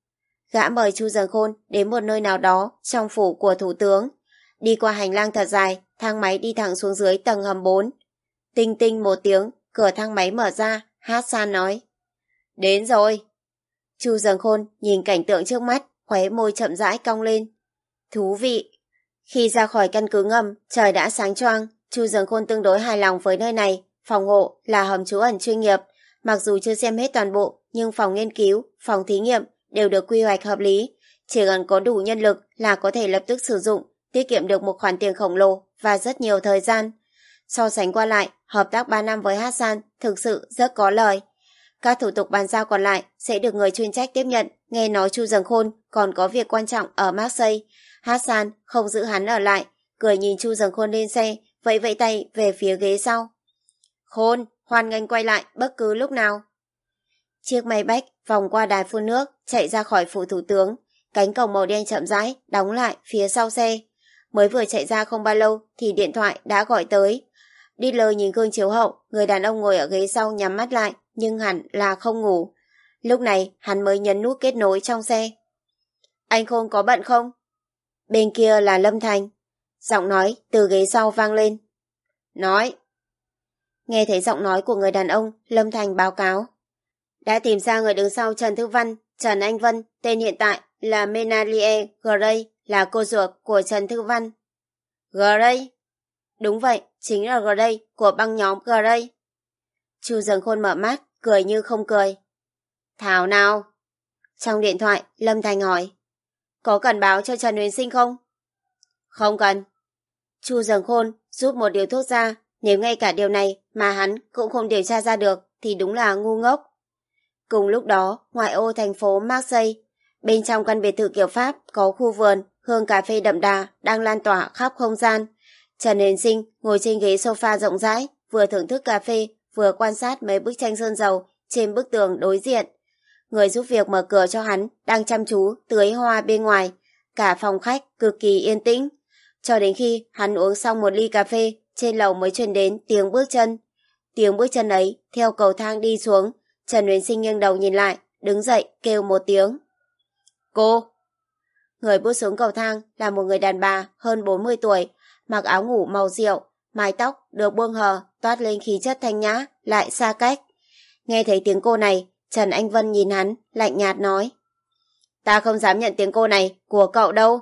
Gã mời Chu Dần Khôn đến một nơi nào đó trong phủ của thủ tướng. Đi qua hành lang thật dài, thang máy đi thẳng xuống dưới tầng hầm bốn. Tinh tinh một tiếng, cửa thang máy mở ra, Hassan nói. Đến rồi. Chu Dần Khôn nhìn cảnh tượng trước mắt, khóe môi chậm rãi cong lên. Thú vị. Khi ra khỏi căn cứ ngầm, trời đã sáng choang. Chu Dần Khôn tương đối hài lòng với nơi này. Phòng hộ là hầm trú ẩn chuyên nghiệp. Mặc dù chưa xem hết toàn bộ, nhưng phòng nghiên cứu, phòng thí nghiệm đều được quy hoạch hợp lý. Chỉ cần có đủ nhân lực là có thể lập tức sử dụng, tiết kiệm được một khoản tiền khổng lồ và rất nhiều thời gian. So sánh qua lại, hợp tác ba năm với Hassan thực sự rất có lời. Các thủ tục bàn giao còn lại sẽ được người chuyên trách tiếp nhận. Nghe nói Chu Dần Khôn còn có việc quan trọng ở Marseille. Hassan không giữ hắn ở lại, cười nhìn Chu Dần Khôn lên xe, vẫy vẫy tay về phía ghế sau. Khôn, hoan nghênh quay lại bất cứ lúc nào. Chiếc máy bách vòng qua đài phun nước, chạy ra khỏi phủ thủ tướng. Cánh cổng màu đen chậm rãi đóng lại phía sau xe. Mới vừa chạy ra không bao lâu thì điện thoại đã gọi tới. Đít-lơ nhìn gương chiếu hậu, người đàn ông ngồi ở ghế sau nhắm mắt lại, nhưng hẳn là không ngủ. Lúc này hắn mới nhấn nút kết nối trong xe. Anh Khôn có bận không? Bên kia là Lâm Thành. Giọng nói từ ghế sau vang lên. Nói. Nghe thấy giọng nói của người đàn ông, Lâm Thành báo cáo. Đã tìm ra người đứng sau Trần Thư Văn, Trần Anh Vân, tên hiện tại là Menalie Gray, là cô ruột của Trần Thư Văn. Gray? Đúng vậy, chính là Gray của băng nhóm Gray. Chu Dần Khôn mở mắt, cười như không cười. Thảo nào? Trong điện thoại, Lâm Thành hỏi. Có cần báo cho Trần Huyền Sinh không? Không cần. Chu Dần Khôn rút một điều thuốc ra, nếu ngay cả điều này mà hắn cũng không điều tra ra được thì đúng là ngu ngốc. Cùng lúc đó, ngoại ô thành phố Marseille, bên trong căn biệt thự kiểu Pháp có khu vườn, hương cà phê đậm đà đang lan tỏa khắp không gian. Trần Huyền Sinh ngồi trên ghế sofa rộng rãi, vừa thưởng thức cà phê, vừa quan sát mấy bức tranh sơn dầu trên bức tường đối diện. Người giúp việc mở cửa cho hắn đang chăm chú tưới hoa bên ngoài. Cả phòng khách cực kỳ yên tĩnh. Cho đến khi hắn uống xong một ly cà phê, trên lầu mới truyền đến tiếng bước chân. Tiếng bước chân ấy theo cầu thang đi xuống. Trần Huyền Sinh nghiêng đầu nhìn lại, đứng dậy kêu một tiếng. Cô! Người bước xuống cầu thang là một người đàn bà hơn bốn mươi tuổi, mặc áo ngủ màu rượu, mái tóc được buông hờ, toát lên khí chất thanh nhã, lại xa cách. Nghe thấy tiếng cô này, Trần Anh Vân nhìn hắn, lạnh nhạt nói. Ta không dám nhận tiếng cô này của cậu đâu.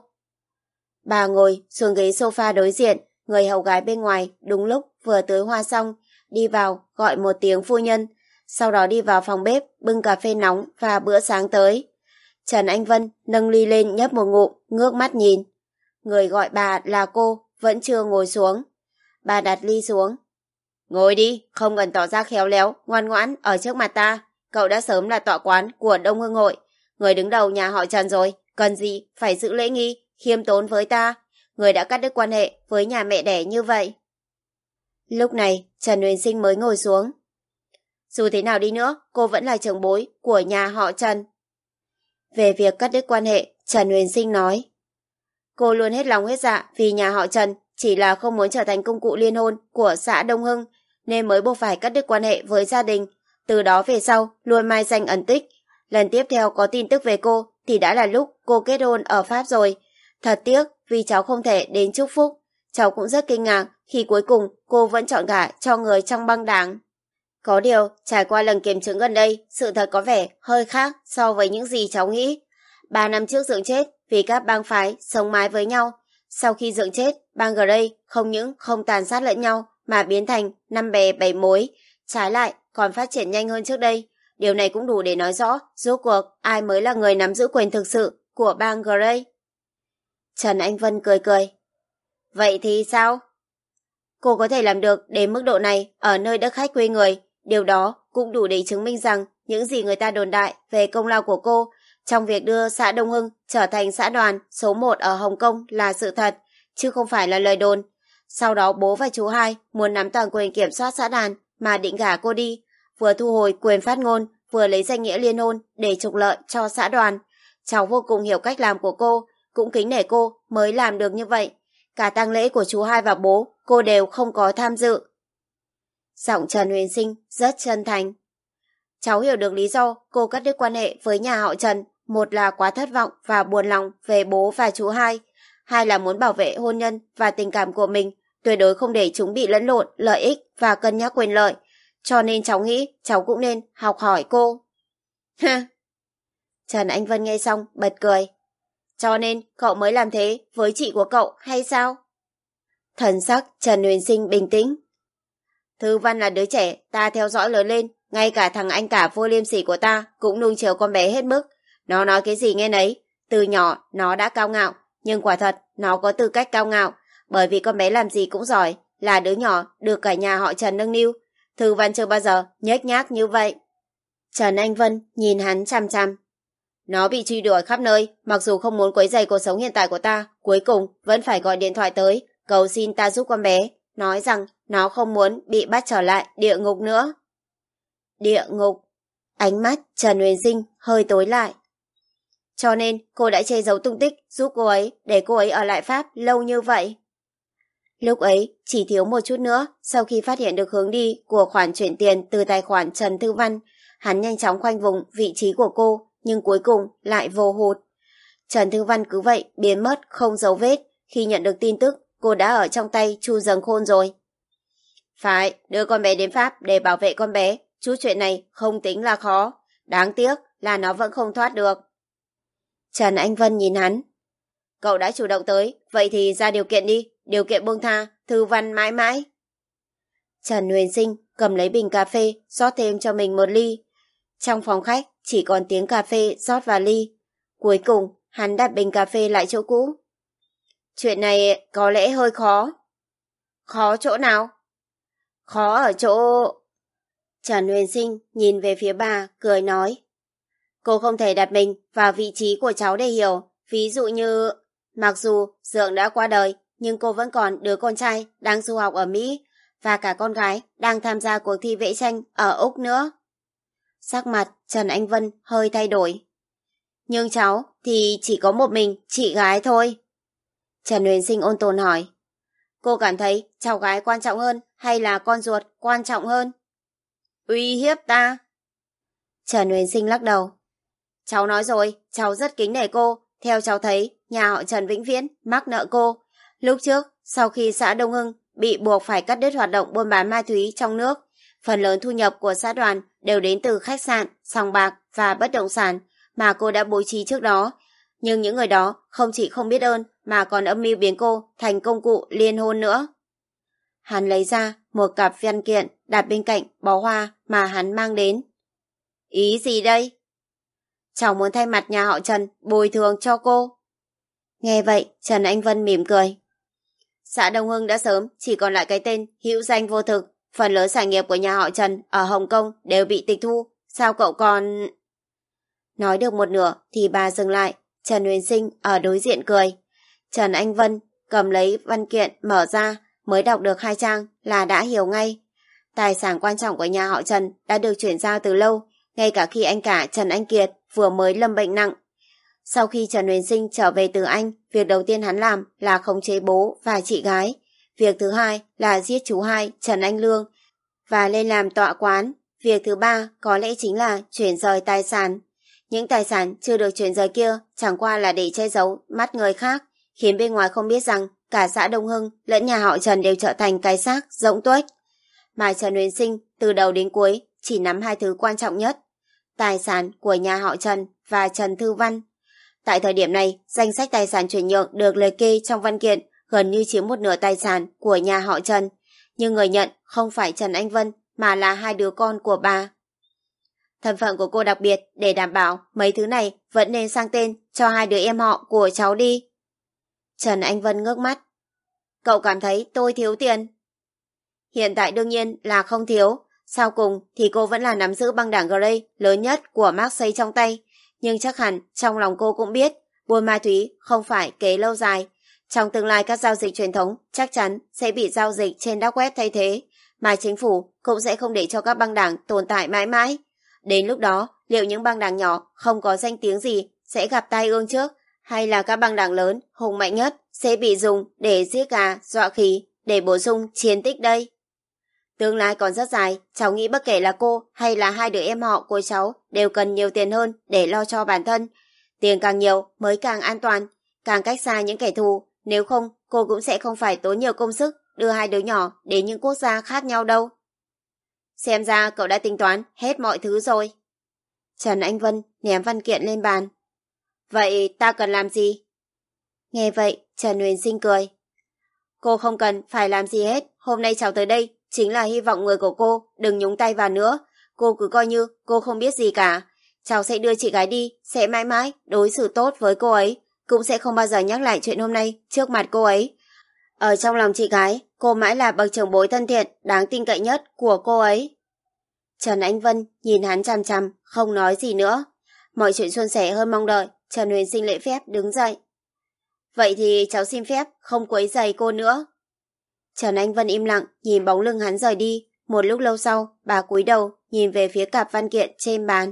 Bà ngồi xuống ghế sofa đối diện, người hầu gái bên ngoài đúng lúc vừa tưới hoa xong, đi vào gọi một tiếng phu nhân, sau đó đi vào phòng bếp bưng cà phê nóng và bữa sáng tới. Trần Anh Vân nâng ly lên nhấp một ngụm, ngước mắt nhìn. Người gọi bà là cô, vẫn chưa ngồi xuống. Bà đặt ly xuống. Ngồi đi, không cần tỏ ra khéo léo, ngoan ngoãn ở trước mặt ta. Cậu đã sớm là tọa quán của Đông Hưng Hội, người đứng đầu nhà họ Trần rồi, cần gì phải giữ lễ nghi, khiêm tốn với ta. Người đã cắt đứt quan hệ với nhà mẹ đẻ như vậy. Lúc này, Trần Huyền Sinh mới ngồi xuống. Dù thế nào đi nữa, cô vẫn là trưởng bối của nhà họ Trần. Về việc cắt đứt quan hệ, Trần Huyền Sinh nói. Cô luôn hết lòng hết dạ vì nhà họ Trần, chỉ là không muốn trở thành công cụ liên hôn của xã Đông Hưng, nên mới buộc phải cắt đứt quan hệ với gia đình. Từ đó về sau, luôn mai danh ẩn tích. Lần tiếp theo có tin tức về cô thì đã là lúc cô kết hôn ở Pháp rồi. Thật tiếc vì cháu không thể đến chúc phúc. Cháu cũng rất kinh ngạc khi cuối cùng cô vẫn chọn gả cho người trong băng đảng. Có điều, trải qua lần kiểm chứng gần đây, sự thật có vẻ hơi khác so với những gì cháu nghĩ. Ba năm trước Dượng chết vì các bang phái sống mái với nhau. Sau khi Dượng chết, bang Grey không những không tàn sát lẫn nhau mà biến thành năm bè bảy mối. Trái lại, còn phát triển nhanh hơn trước đây. Điều này cũng đủ để nói rõ rốt cuộc ai mới là người nắm giữ quyền thực sự của bang Grey. Trần Anh Vân cười cười. Vậy thì sao? Cô có thể làm được đến mức độ này ở nơi đất khách quê người. Điều đó cũng đủ để chứng minh rằng những gì người ta đồn đại về công lao của cô trong việc đưa xã Đông Hưng trở thành xã đoàn số một ở Hồng Kông là sự thật, chứ không phải là lời đồn. Sau đó bố và chú hai muốn nắm toàn quyền kiểm soát xã đoàn mà định gả cô đi, vừa thu hồi quyền phát ngôn, vừa lấy danh nghĩa liên hôn để trục lợi cho xã đoàn. Cháu vô cùng hiểu cách làm của cô, cũng kính nể cô mới làm được như vậy. Cả tang lễ của chú hai và bố cô đều không có tham dự. Giọng Trần Huyền Sinh rất chân thành. Cháu hiểu được lý do cô cắt đứt quan hệ với nhà họ Trần. Một là quá thất vọng và buồn lòng về bố và chú hai. Hai là muốn bảo vệ hôn nhân và tình cảm của mình, tuyệt đối không để chúng bị lẫn lộn lợi ích và cân nhắc quyền lợi. Cho nên cháu nghĩ cháu cũng nên học hỏi cô. Ha! Trần Anh Vân nghe xong bật cười. Cho nên cậu mới làm thế với chị của cậu hay sao? Thần sắc Trần Huyền Sinh bình tĩnh. Thư Văn là đứa trẻ ta theo dõi lớn lên, ngay cả thằng anh cả vô liêm sỉ của ta cũng nuông chiều con bé hết mức. Nó nói cái gì nghe nấy, từ nhỏ nó đã cao ngạo, nhưng quả thật nó có tư cách cao ngạo, bởi vì con bé làm gì cũng giỏi, là đứa nhỏ được cả nhà họ Trần nâng niu. Thư Văn chưa bao giờ nhếch nhác như vậy. Trần Anh Vân nhìn hắn chằm chằm. Nó bị truy đuổi khắp nơi, mặc dù không muốn quấy rầy cuộc sống hiện tại của ta, cuối cùng vẫn phải gọi điện thoại tới, cầu xin ta giúp con bé, nói rằng nó không muốn bị bắt trở lại địa ngục nữa. Địa ngục? Ánh mắt Trần Huyền Sinh hơi tối lại. Cho nên cô đã che giấu tung tích giúp cô ấy để cô ấy ở lại Pháp lâu như vậy. Lúc ấy chỉ thiếu một chút nữa, sau khi phát hiện được hướng đi của khoản chuyển tiền từ tài khoản Trần Thư Văn, hắn nhanh chóng khoanh vùng vị trí của cô, nhưng cuối cùng lại vô hụt. Trần Thư Văn cứ vậy biến mất không dấu vết. Khi nhận được tin tức, cô đã ở trong tay Chu Dâng Khôn rồi. Phải, đưa con bé đến Pháp để bảo vệ con bé. Chút chuyện này không tính là khó. Đáng tiếc là nó vẫn không thoát được. Trần Anh Vân nhìn hắn. Cậu đã chủ động tới, vậy thì ra điều kiện đi. Điều kiện buông tha, Thư Văn mãi mãi. Trần Huyền Sinh cầm lấy bình cà phê, rót thêm cho mình một ly. Trong phòng khách chỉ còn tiếng cà phê rót vào ly. Cuối cùng hắn đặt bình cà phê lại chỗ cũ. Chuyện này có lẽ hơi khó. Khó chỗ nào? Khó ở chỗ... Trần Huyền Sinh nhìn về phía bà, cười nói. Cô không thể đặt mình vào vị trí của cháu để hiểu. Ví dụ như... Mặc dù Dượng đã qua đời, nhưng cô vẫn còn đứa con trai đang du học ở Mỹ, và cả con gái đang tham gia cuộc thi vẽ tranh ở Úc nữa. Sắc mặt Trần Anh Vân hơi thay đổi. Nhưng cháu thì chỉ có một mình chị gái thôi. Trần Huyền Sinh ôn tồn hỏi. Cô cảm thấy cháu gái quan trọng hơn hay là con ruột quan trọng hơn? Uy hiếp ta. Trần Huyền Sinh lắc đầu. Cháu nói rồi, cháu rất kính nể cô. Theo cháu thấy, nhà họ Trần vĩnh viễn mắc nợ cô. Lúc trước, sau khi xã Đông Hưng bị buộc phải cắt đứt hoạt động buôn bán ma túy trong nước. Phần lớn thu nhập của xã đoàn đều đến từ khách sạn, sòng bạc và bất động sản mà cô đã bố trí trước đó. Nhưng những người đó không chỉ không biết ơn mà còn âm mưu biến cô thành công cụ liên hôn nữa. Hắn lấy ra một cặp văn kiện đặt bên cạnh bó hoa mà hắn mang đến. Ý gì đây? Cháu muốn thay mặt nhà họ Trần bồi thường cho cô. Nghe vậy, Trần Anh Vân mỉm cười. Xã Đông Hưng đã sớm chỉ còn lại cái tên hữu danh vô thực. Phần lớn sản nghiệp của nhà họ Trần ở Hồng Kông đều bị tịch thu. Sao cậu còn... Nói được một nửa thì bà dừng lại. Trần Huyền Sinh ở đối diện cười. Trần Anh Vân cầm lấy văn kiện mở ra, mới đọc được hai trang là đã hiểu ngay. Tài sản quan trọng của nhà họ Trần đã được chuyển giao từ lâu, ngay cả khi anh cả Trần Anh Kiệt vừa mới lâm bệnh nặng. Sau khi Trần Huyền Sinh trở về từ Anh, việc đầu tiên hắn làm là khống chế bố và chị gái. Việc thứ hai là giết chú hai Trần Anh Lương và lên làm tọa quán. Việc thứ ba có lẽ chính là chuyển rời tài sản. Những tài sản chưa được chuyển rời kia chẳng qua là để che giấu mắt người khác, khiến bên ngoài không biết rằng cả xã Đông Hưng lẫn nhà họ Trần đều trở thành cái xác rỗng tuếch. Mà Trần Huyền Sinh từ đầu đến cuối chỉ nắm hai thứ quan trọng nhất: tài sản của nhà họ Trần và Trần Thư Văn. Tại thời điểm này, danh sách tài sản chuyển nhượng được liệt kê trong văn kiện gần như chiếm một nửa tài sản của nhà họ Trần, nhưng người nhận không phải Trần Anh Vân mà là hai đứa con của bà. Thân phận của cô đặc biệt, để đảm bảo mấy thứ này vẫn nên sang tên cho hai đứa em họ của cháu đi. Trần Anh Vân ngước mắt. Cậu cảm thấy tôi thiếu tiền? Hiện tại đương nhiên là không thiếu. Sau cùng thì cô vẫn là nắm giữ băng đảng Grey lớn nhất của Marseille trong tay. Nhưng chắc hẳn trong lòng cô cũng biết buôn ma túy không phải kế lâu dài. Trong tương lai các giao dịch truyền thống chắc chắn sẽ bị giao dịch trên dark web thay thế, mà chính phủ cũng sẽ không để cho các băng đảng tồn tại mãi mãi. Đến lúc đó, liệu những băng đảng nhỏ không có danh tiếng gì sẽ gặp tai ương trước, hay là các băng đảng lớn hùng mạnh nhất sẽ bị dùng để giết gà, dọa khỉ, để bổ sung chiến tích đây? Tương lai còn rất dài, cháu nghĩ bất kể là cô hay là hai đứa em họ của cháu đều cần nhiều tiền hơn để lo cho bản thân. Tiền càng nhiều mới càng an toàn, càng cách xa những kẻ thù, nếu không cô cũng sẽ không phải tốn nhiều công sức đưa hai đứa nhỏ đến những quốc gia khác nhau đâu. Xem ra cậu đã tính toán hết mọi thứ rồi. Trần Anh Vân ném văn kiện lên bàn. Vậy ta cần làm gì? Nghe vậy, Trần Huyền Sinh cười. Cô không cần phải làm gì hết, hôm nay cháu tới đây chính là hy vọng người của cô đừng nhúng tay vào nữa. Cô cứ coi như cô không biết gì cả. Cháu sẽ đưa chị gái đi, sẽ mãi mãi đối xử tốt với cô ấy, cũng sẽ không bao giờ nhắc lại chuyện hôm nay trước mặt cô ấy. Ở trong lòng chị gái, cô mãi là bậc trưởng bối thân thiện, đáng tin cậy nhất của cô ấy. Trần Anh Vân nhìn hắn chằm chằm, không nói gì nữa. Mọi chuyện suôn sẻ hơn mong đợi, Trần Huyền Sinh lễ phép đứng dậy. Vậy thì cháu xin phép không quấy rầy cô nữa. Trần Anh Vân im lặng nhìn bóng lưng hắn rời đi. Một lúc lâu sau, bà cúi đầu nhìn về phía cặp văn kiện trên bàn.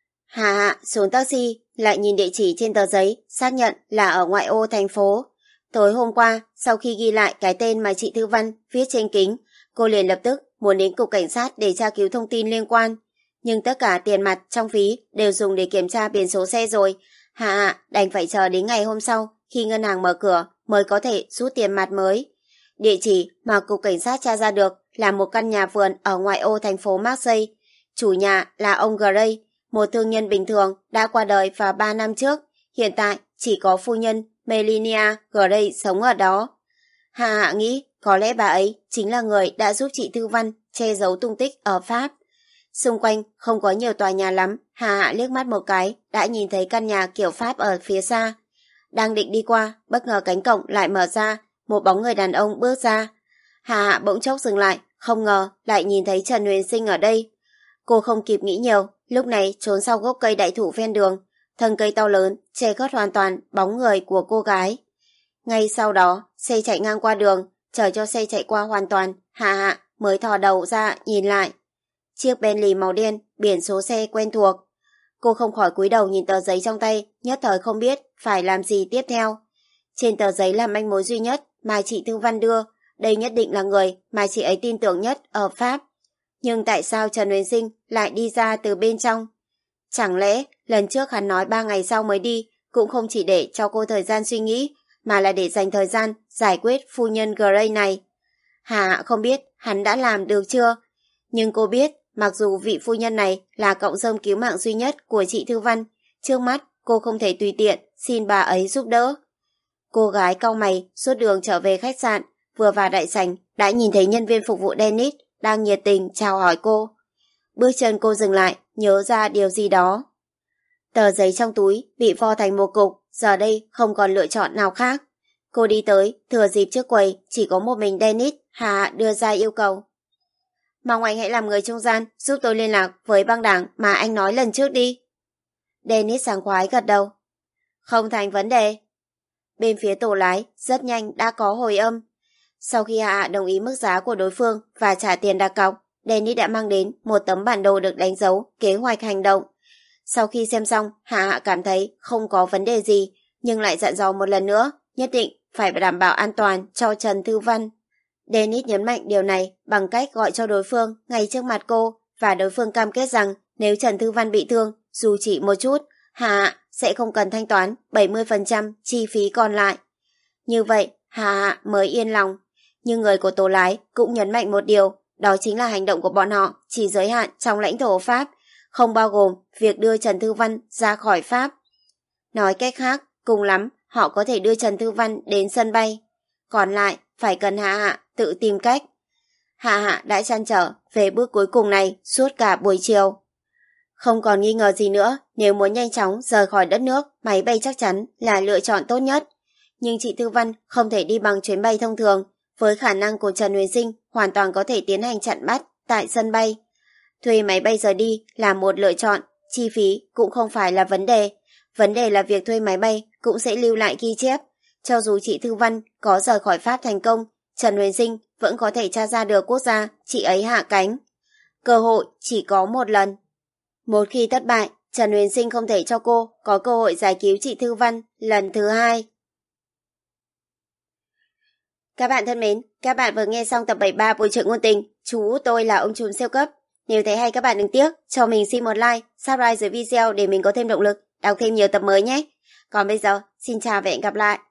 Hà hạ xuống taxi, lại nhìn địa chỉ trên tờ giấy, xác nhận là ở ngoại ô thành phố. Tối hôm qua, sau khi ghi lại cái tên mà chị Thư Văn viết trên kính, cô liền lập tức muốn đến cục cảnh sát để tra cứu thông tin liên quan. Nhưng tất cả tiền mặt trong ví đều dùng để kiểm tra biển số xe rồi. Hà hạ đành phải chờ đến ngày hôm sau, khi ngân hàng mở cửa mới có thể rút tiền mặt mới. Địa chỉ mà cục cảnh sát tra ra được là một căn nhà vườn ở ngoại ô thành phố Marseille. Chủ nhà là ông Gray, một thương nhân bình thường đã qua đời vào ba năm trước. Hiện tại chỉ có phu nhân Melania Gray sống ở đó. Hạ Hạ nghĩ có lẽ bà ấy chính là người đã giúp chị Thư Văn che giấu tung tích ở Pháp. Xung quanh không có nhiều tòa nhà lắm, Hạ Hạ liếc mắt một cái đã nhìn thấy căn nhà kiểu Pháp ở phía xa. Đang định đi qua, bất ngờ cánh cổng lại mở ra, một bóng người đàn ông bước ra. Hạ Hạ bỗng chốc dừng lại, không ngờ lại nhìn thấy Trần Huyền Sinh ở đây. Cô không kịp nghĩ nhiều, lúc này trốn sau gốc cây đại thụ ven đường, thân cây to lớn che khuất hoàn toàn bóng người của cô gái. Ngay sau đó, xe chạy ngang qua đường, chờ cho xe chạy qua hoàn toàn, Hạ Hạ mới thò đầu ra nhìn lại. Chiếc Bentley màu đen, biển số xe quen thuộc. Cô không khỏi cúi đầu nhìn tờ giấy trong tay, nhất thời không biết phải làm gì tiếp theo. Trên tờ giấy là manh mối duy nhất mà chị Thư Văn đưa, đây nhất định là người mà chị ấy tin tưởng nhất ở Pháp. Nhưng tại sao Trần Huyền Sinh lại đi ra từ bên trong? Chẳng lẽ lần trước hắn nói ba ngày sau mới đi cũng không chỉ để cho cô thời gian suy nghĩ, mà là để dành thời gian giải quyết phu nhân Gray này? Hà Hạ không biết hắn đã làm được chưa. Nhưng cô biết, mặc dù vị phu nhân này là cọng rơm cứu mạng duy nhất của chị Thư Văn, trước mắt cô không thể tùy tiện xin bà ấy giúp đỡ. Cô gái cau mày suốt đường trở về khách sạn, vừa vào đại sảnh đã nhìn thấy nhân viên phục vụ Dennis đang nhiệt tình chào hỏi cô. Bước chân cô dừng lại, nhớ ra điều gì đó. Tờ giấy trong túi bị vo thành một cục, giờ đây không còn lựa chọn nào khác. Cô đi tới, thừa dịp trước quầy chỉ có một mình Dennis, Hà Hạ đưa ra yêu cầu. Mong anh hãy làm người trung gian, giúp tôi liên lạc với băng đảng mà anh nói lần trước đi. Dennis sảng khoái gật đầu. Không thành vấn đề. Bên phía tổ lái rất nhanh đã có hồi âm. Sau khi Hạ Hạ đồng ý mức giá của đối phương và trả tiền đặt cọc, Dennis đã mang đến một tấm bản đồ được đánh dấu kế hoạch hành động. Sau khi xem xong, Hạ Hạ cảm thấy không có vấn đề gì, nhưng lại dặn dò một lần nữa, nhất định phải đảm bảo an toàn cho Trần Thư Văn. Dennis nhấn mạnh điều này bằng cách gọi cho đối phương ngay trước mặt cô, và đối phương cam kết rằng nếu Trần Thư Văn bị thương, dù chỉ một chút, Hạ Hạ sẽ không cần thanh toán bảy mươi phần trăm chi phí còn lại. Như vậy, Hạ Hạ mới yên lòng. Nhưng người của tổ lái cũng nhấn mạnh một điều, đó chính là hành động của bọn họ chỉ giới hạn trong lãnh thổ Pháp, không bao gồm việc đưa Trần Thư Văn ra khỏi Pháp. Nói cách khác, cùng lắm họ có thể đưa Trần Thư Văn đến sân bay. Còn lại phải cần Hạ Hạ tự tìm cách. Hạ Hạ đã trăn trở về bước cuối cùng này suốt cả buổi chiều. Không còn nghi ngờ gì nữa, nếu muốn nhanh chóng rời khỏi đất nước, máy bay chắc chắn là lựa chọn tốt nhất. Nhưng chị Thư Văn không thể đi bằng chuyến bay thông thường, với khả năng của Trần Huyền Sinh hoàn toàn có thể tiến hành chặn bắt tại sân bay. Thuê máy bay rời đi là một lựa chọn, chi phí cũng không phải là vấn đề. Vấn đề là việc thuê máy bay cũng sẽ lưu lại ghi chép. Cho dù chị Thư Văn có rời khỏi Pháp thành công, Trần Huyền Sinh vẫn có thể tra ra được quốc gia chị ấy hạ cánh. Cơ hội chỉ có một lần. Một khi thất bại, Trần Huyền Sinh không thể cho cô có cơ hội giải cứu chị Thư Văn lần thứ hai. Các bạn thân mến, các bạn vừa nghe xong tập bảy mươi ba Bộ truyện ngôn tình Chú Tôi Là Ông Trùm Siêu Cấp. Nếu thấy hay các bạn đừng tiếc cho mình xin một like, subscribe dưới video để mình có thêm động lực đọc thêm nhiều tập mới nhé. Còn bây giờ, xin chào và hẹn gặp lại.